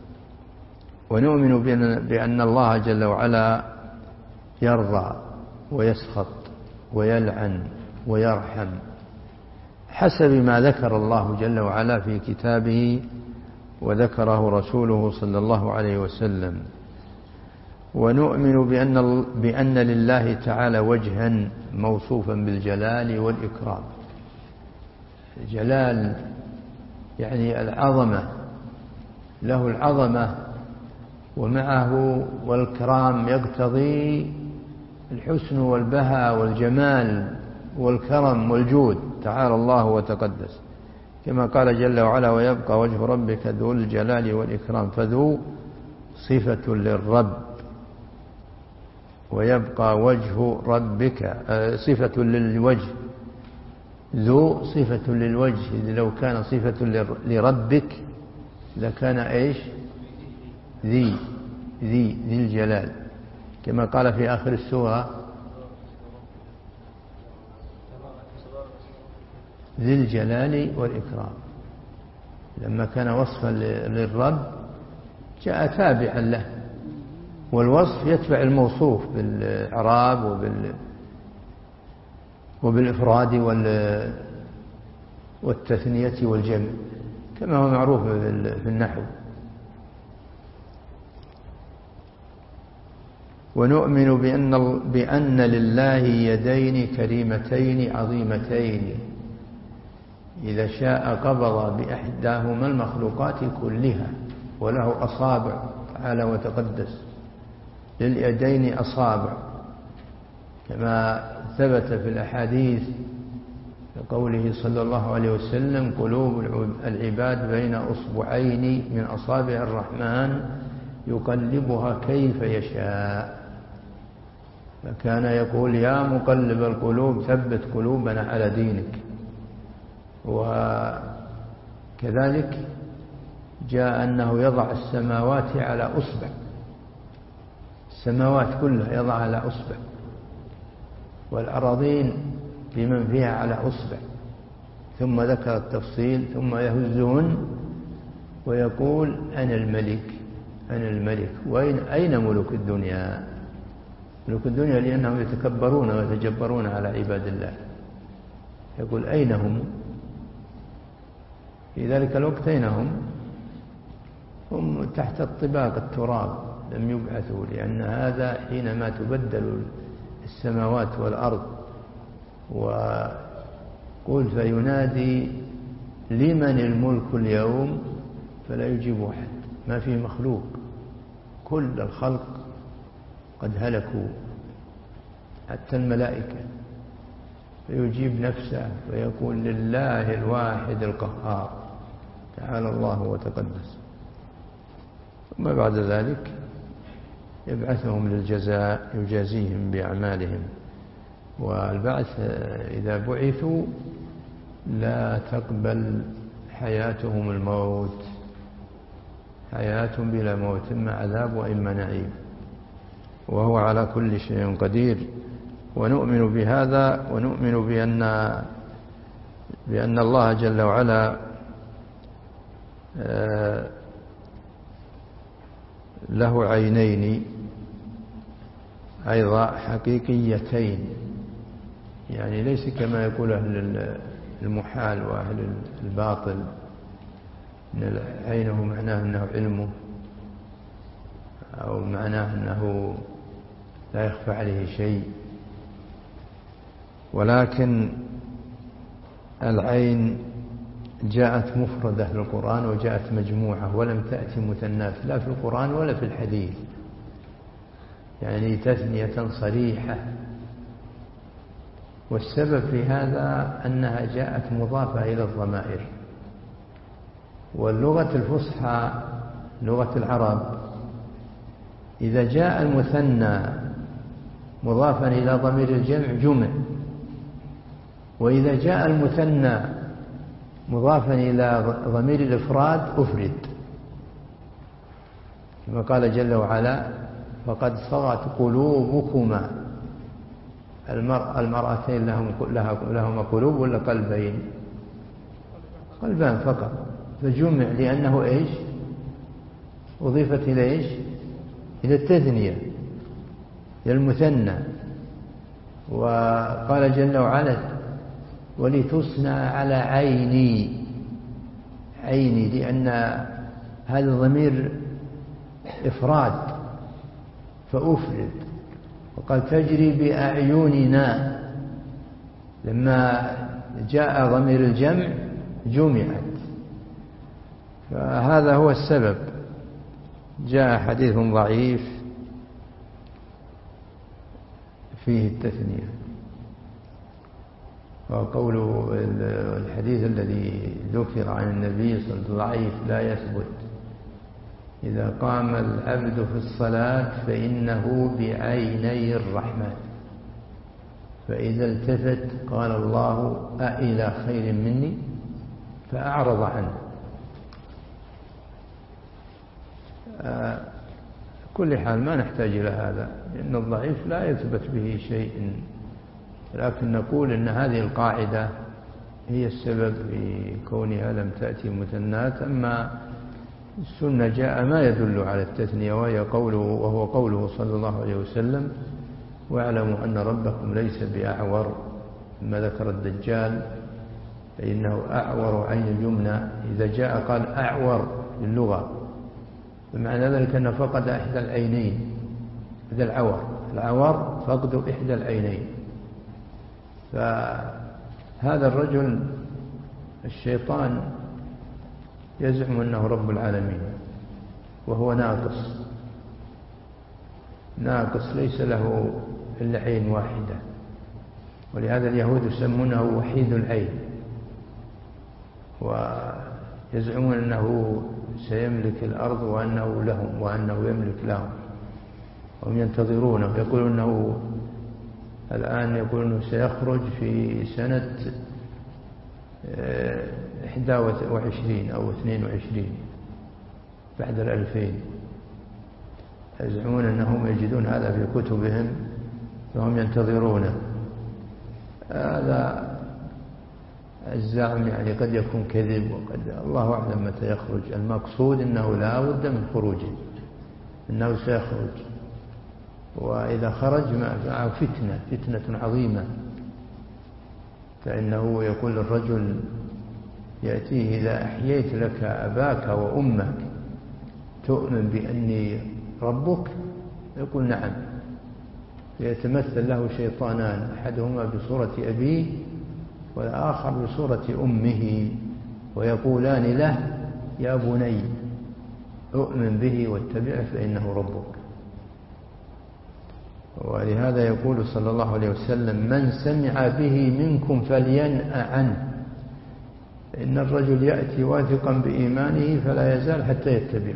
ونؤمن بأن الله جل وعلا يرضى ويسخط ويلعن ويرحم حسب ما ذكر الله جل وعلا في كتابه وذكره رسوله صلى الله عليه وسلم. ونؤمن بأن, بأن لله تعالى وجها موصوفا بالجلال والإكرام. الجلال يعني العظمة، له العظمة ومعه والكرام يقتضي الحسن والبهاء والجمال والكرم والجود تعالى الله وتقدس، كما قال جل وعلا ويبقى وجه ربك ذو الجلال والإكرام. فذو صفة للرب، ويبقى وجه ربك صفة للوجه، ذو صفة للوجه. لو كان صفة لربك لكان ايش؟ ذي ذي ذي الجلال، كما قال في آخر السورة ذي الجلال والإكرام. لما كان وصفا للرب جاء تابعا له، والوصف يتبع الموصوف بالإعراب وبال وبالإفراد والتثنية والجمع كما هو معروف في النحو. ونؤمن بأن, بأن لله يدين كريمتين عظيمتين، إذا شاء قبض بإحداهما المخلوقات كلها، وله أصابع تعالى وتقدس، لليدين أصابع كما ثبت في الأحاديث قوله صلى الله عليه وسلم قلوب العباد بين أصبعين من أصابع الرحمن يقلبها كيف يشاء. فكان يقول يا مقلب القلوب ثبت قلوبنا على دينك. وكذلك جاء أنه يضع السماوات على أصبع، السماوات كلها يضع على أصبع، والأراضين بمن فيها على أصبع، ثم ذكر التفصيل ثم يهزهن ويقول أنا الملك أنا الملك. وأين أين ملوك الدنيا؟ ملوك الدنيا لأنهم يتكبرون ويتجبرون على عباد الله. يقول أين هم؟ في ذلك الوقت أين هم؟ هم تحت الطباق التراب، لم يبعثوا، لأن هذا حينما تبدل السماوات والأرض. وقل فينادي لمن الملك اليوم فلا يجيب أحد، ما في مخلوق، كل الخلق قد هلكوا حتى الملائكة. فيجيب نفسه ويقول لله الواحد القهار تعالى الله وتقدس. ثم بعد ذلك يبعثهم للجزاء يجازيهم بأعمالهم. والبعث إذا بعثوا لا تقبل حياتهم الموت، حياة بلا موت، إما عذاب وإما نعيم، وهو على كل شيء قدير. ونؤمن بهذا، ونؤمن بأن بأن الله جل وعلا له عينين أيضا حقيقيتين، يعني ليس كما يقول أهل المحال وأهل الباطل إن عينه معناه أنه علمه، أو معناه أنه لا يخفى عليه شيء. ولكن العين جاءت مفردة في القرآن وجاءت مجموعة، ولم تأتي مثناة لا في القرآن ولا في الحديث، يعني تثنية صريحة. والسبب في هذا أنها جاءت مضافة إلى الضمائر. واللغة الفصحى لغة العرب إذا جاء المثنى مضافا إلى ضمير الجمع جمع، وإذا جاء المثنى مضافا إلى ضمير الإفراد أفرد، كما قال جل وعلا فقد صغت قلوبكما. المرأة المرأتين لهم لهما قلوب ولا قلبين؟ قلبان فقط، فجمع لأنه إيش؟ أضيفت إلى إيش؟ إلى التثنية، إلى المثنى. وقال جل وعلا ولتصنع على عيني، عيني لأن هذا الضمير إفراد فأفرد. وقال تجري بأعيننا، لما جاء ضمير الجمع جمعت. فهذا هو السبب. جاء حديث ضعيف فيه التثنية، وقوله الحديث الذي ذكر عن النبي صلى الله عليه وسلم ضعيف لا يثبت. إذا قام العبد في الصلاة فإنه بعيني الرحمن، فإذا التفت قال الله أإلى خير مني فأعرض عنه. آه كل حال ما نحتاج إلى هذا، لأن الضعيف لا يثبت به شيء، لكن نقول أن هذه القاعدة هي السبب في كونها لم تأتي مثنات. أما السنة جاء ما يدل على التثنية، وهي قوله وهو قوله صلى الله عليه وسلم واعلموا أن ربكم ليس بأعور. لما ذكر الدجال فإنه أعور عين اليمنى، إذا جاء قال أعور باللغة، بمعنى ذلك أنه فقد إحدى العينين. هذا العور، العور فقد إحدى العينين. فهذا الرجل الشيطان يزعم أنه رب العالمين وهو ناقص، ناقص ليس له إلا عين واحدة، ولهذا اليهود يسمونه وحيد العين، ويزعمون أنه سيملك الأرض وأنه لهم وأنه يملك لهم، وهم ينتظرونه. يقولون أنه الآن يقول أنه سيخرج في سنة إحدى وعشرين أو اثنين وعشرين بعد الألفين. يزعمون أنهم يجدون هذا في كتبهم فهم ينتظرونه. هذا الزعم يعني قد يكون كذب، وقد الله أعلم متى يخرج. المقصود أنه لا بد من خروجه، أنه سيخرج، وإذا خرج معه فتنة فتنة عظيمة. فإنه يقول الرجل يأتيه: إذا أحييت لك أباك وأمك تؤمن بأني ربك؟ يقول: نعم. فيتمثل له شيطانان، أحدهما بصورة أبيه والآخر بصورة أمه، ويقولان له: يا بني أؤمن به واتبعه فإنه ربك. ولهذا يقول صلى الله عليه وسلم: من سمع به منكم فلينأ عنه. إن الرجل يأتي واثقا بإيمانه فلا يزال حتى يتبعه.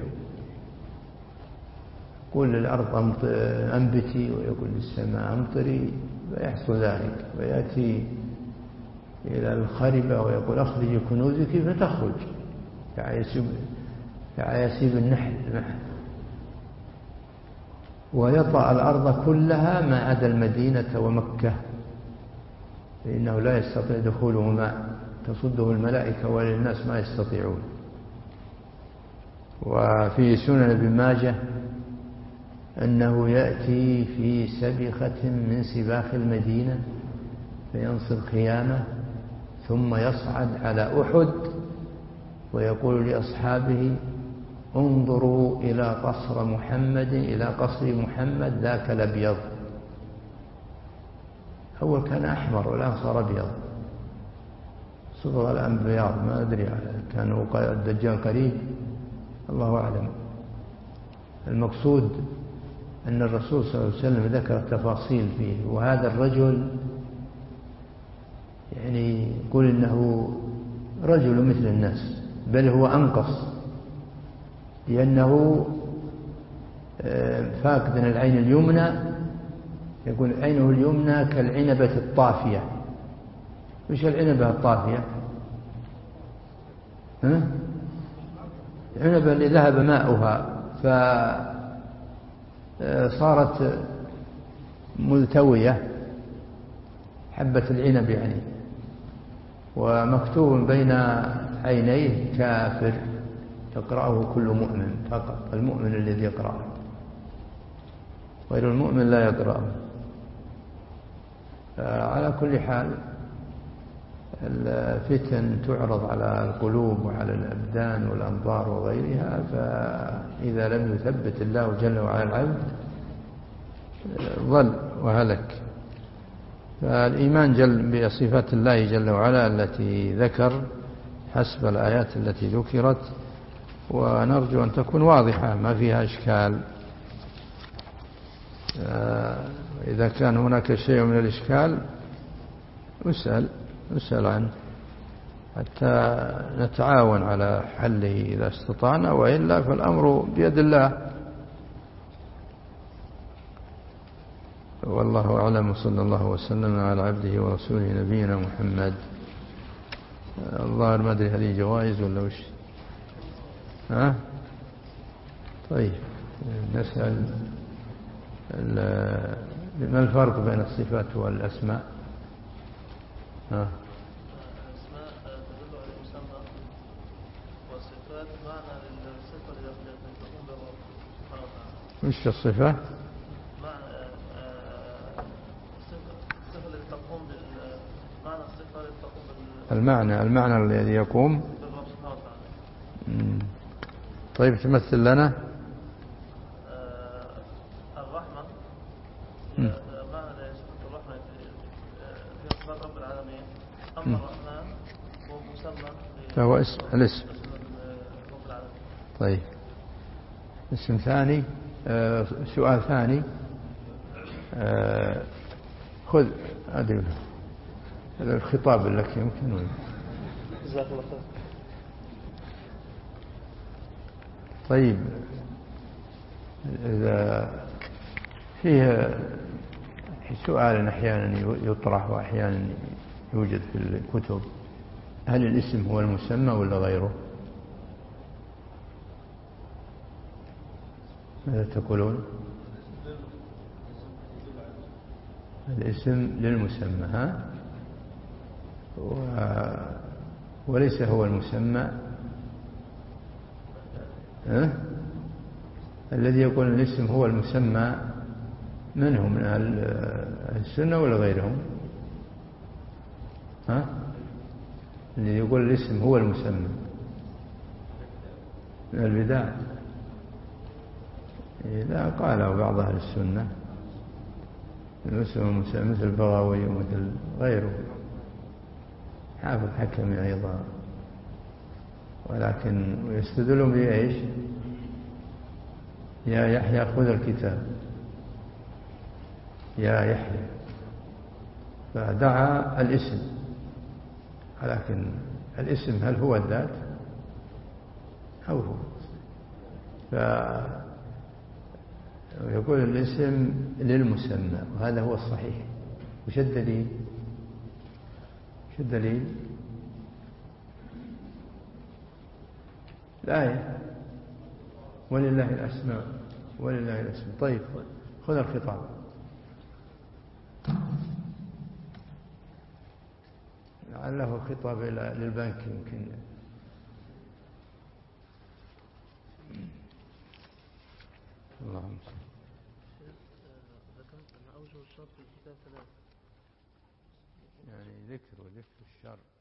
يقول للأرض أنبتي، ويقول للسماء أمطري، فيحصل ذلك. ويأتي إلى الخربة ويقول: أخرج كنوزك، فتخرج كعياسيب النحل. ويطأ الأرض كلها ما عدا المدينة ومكة، فإنه لا يستطيع دخولهما، تصده الملائكة وللناس ما يستطيعون. وفي سنن ابن ماجه أنه يأتي في سبخة من سباخ المدينة فينصب خيامه، ثم يصعد على أحد ويقول لأصحابه: انظروا إلى قصر محمد، إلى قصر محمد ذاك الأبيض. أول كان أحمر والآن صار أبيض، صبغ الآن بياض، ما أدري كان الدجال قريب، الله أعلم. المقصود أن الرسول صلى الله عليه وسلم ذكر تفاصيل فيه. وهذا الرجل يعني يقول إنه رجل مثل الناس، بل هو أنقص، لأنه فاقد العين اليمنى. يقول: عينه اليمنى كالعنبة الطافية. وش العنبة الطافية؟ ها؟ العنبة اللي ذهب ماؤها فصارت ملتوية، حبة العنب يعني، ومكتوب بين عينيه: كافر. يقرأه كل مؤمن فقط، المؤمن الذي يقرأه، غير المؤمن لا يقرأه. على كل حال الفتن تعرض على القلوب وعلى الأبدان والأنظار وغيرها، فإذا لم يثبت الله جل وعلا العبد ضل وهلك. فالإيمان جل بصفات الله جل وعلا التي ذكر حسب الآيات التي ذكرت، ونرجو أن تكون واضحة ما فيها إشكال. إذا كان هناك شيء من الإشكال أسأل أسأل عنه حتى نتعاون على حله إذا استطعنا، وإلا فالأمر بيد الله. والله أعلم، صلى الله وسلم على عبده ورسوله نبينا محمد. الظاهر ما أدري هذه جوائز ولا وش؟ ها؟ طيب نسأل ما الفرق بين الصفات والأسماء؟ ها؟ الأسماء تدل على المسمى، والصفات معنى للصفة التي تقوم بها سبحانه وتعالى. وش الصفة؟ معنى الصفة التي تقوم بال معنى الصفة التي تقوم بال المعنى المعنى الذي يقوم بالرب سبحانه وتعالى. طيب تمثل لنا. الرحمة معنى صفة الرحمة في صفات رب العالمين. أما الرحمن هو مسمى فهو اسم الاسم. رب العالمين. طيب اسم ثاني. آه سؤال ثاني. آه خذ هذه الخطاب لك يمكن. جزاك الله خير. طيب إذا فيه سؤال أحيانا يطرح وأحيانا يوجد في الكتب: هل الاسم هو المسمى ولا غيره؟ ماذا تقولون؟ الاسم للمسمى. ها؟ و... وليس هو المسمى. أه؟ الذي يقول الاسم هو المسمى من هم؟ من أهل السنة ولا غيرهم؟ ها؟ الذي يقول الاسم هو المسمى من البدع؟ لا، قاله بعض أهل السنة الاسم المسمى، مثل البغوي ومثل غيره، حافظ حكمي أيضا. ولكن يستدلون بإيش؟ يا يحيى خذ الكتاب، يا يحيى، فدعا الاسم، ولكن الاسم هل هو الذات أو هو؟ فيقول الاسم للمسمى، وهذا هو الصحيح. وش الدليل؟ وش الدليل؟ الآية ولله الأسماء، ولله الأسماء. طيب خذ الخطاب. لعله خطاب للبنك يمكن. اللهم صل. ذكرت أن أوجه الشرط في الكتاب ثلاثة، يعني ذكر وذكر الشر.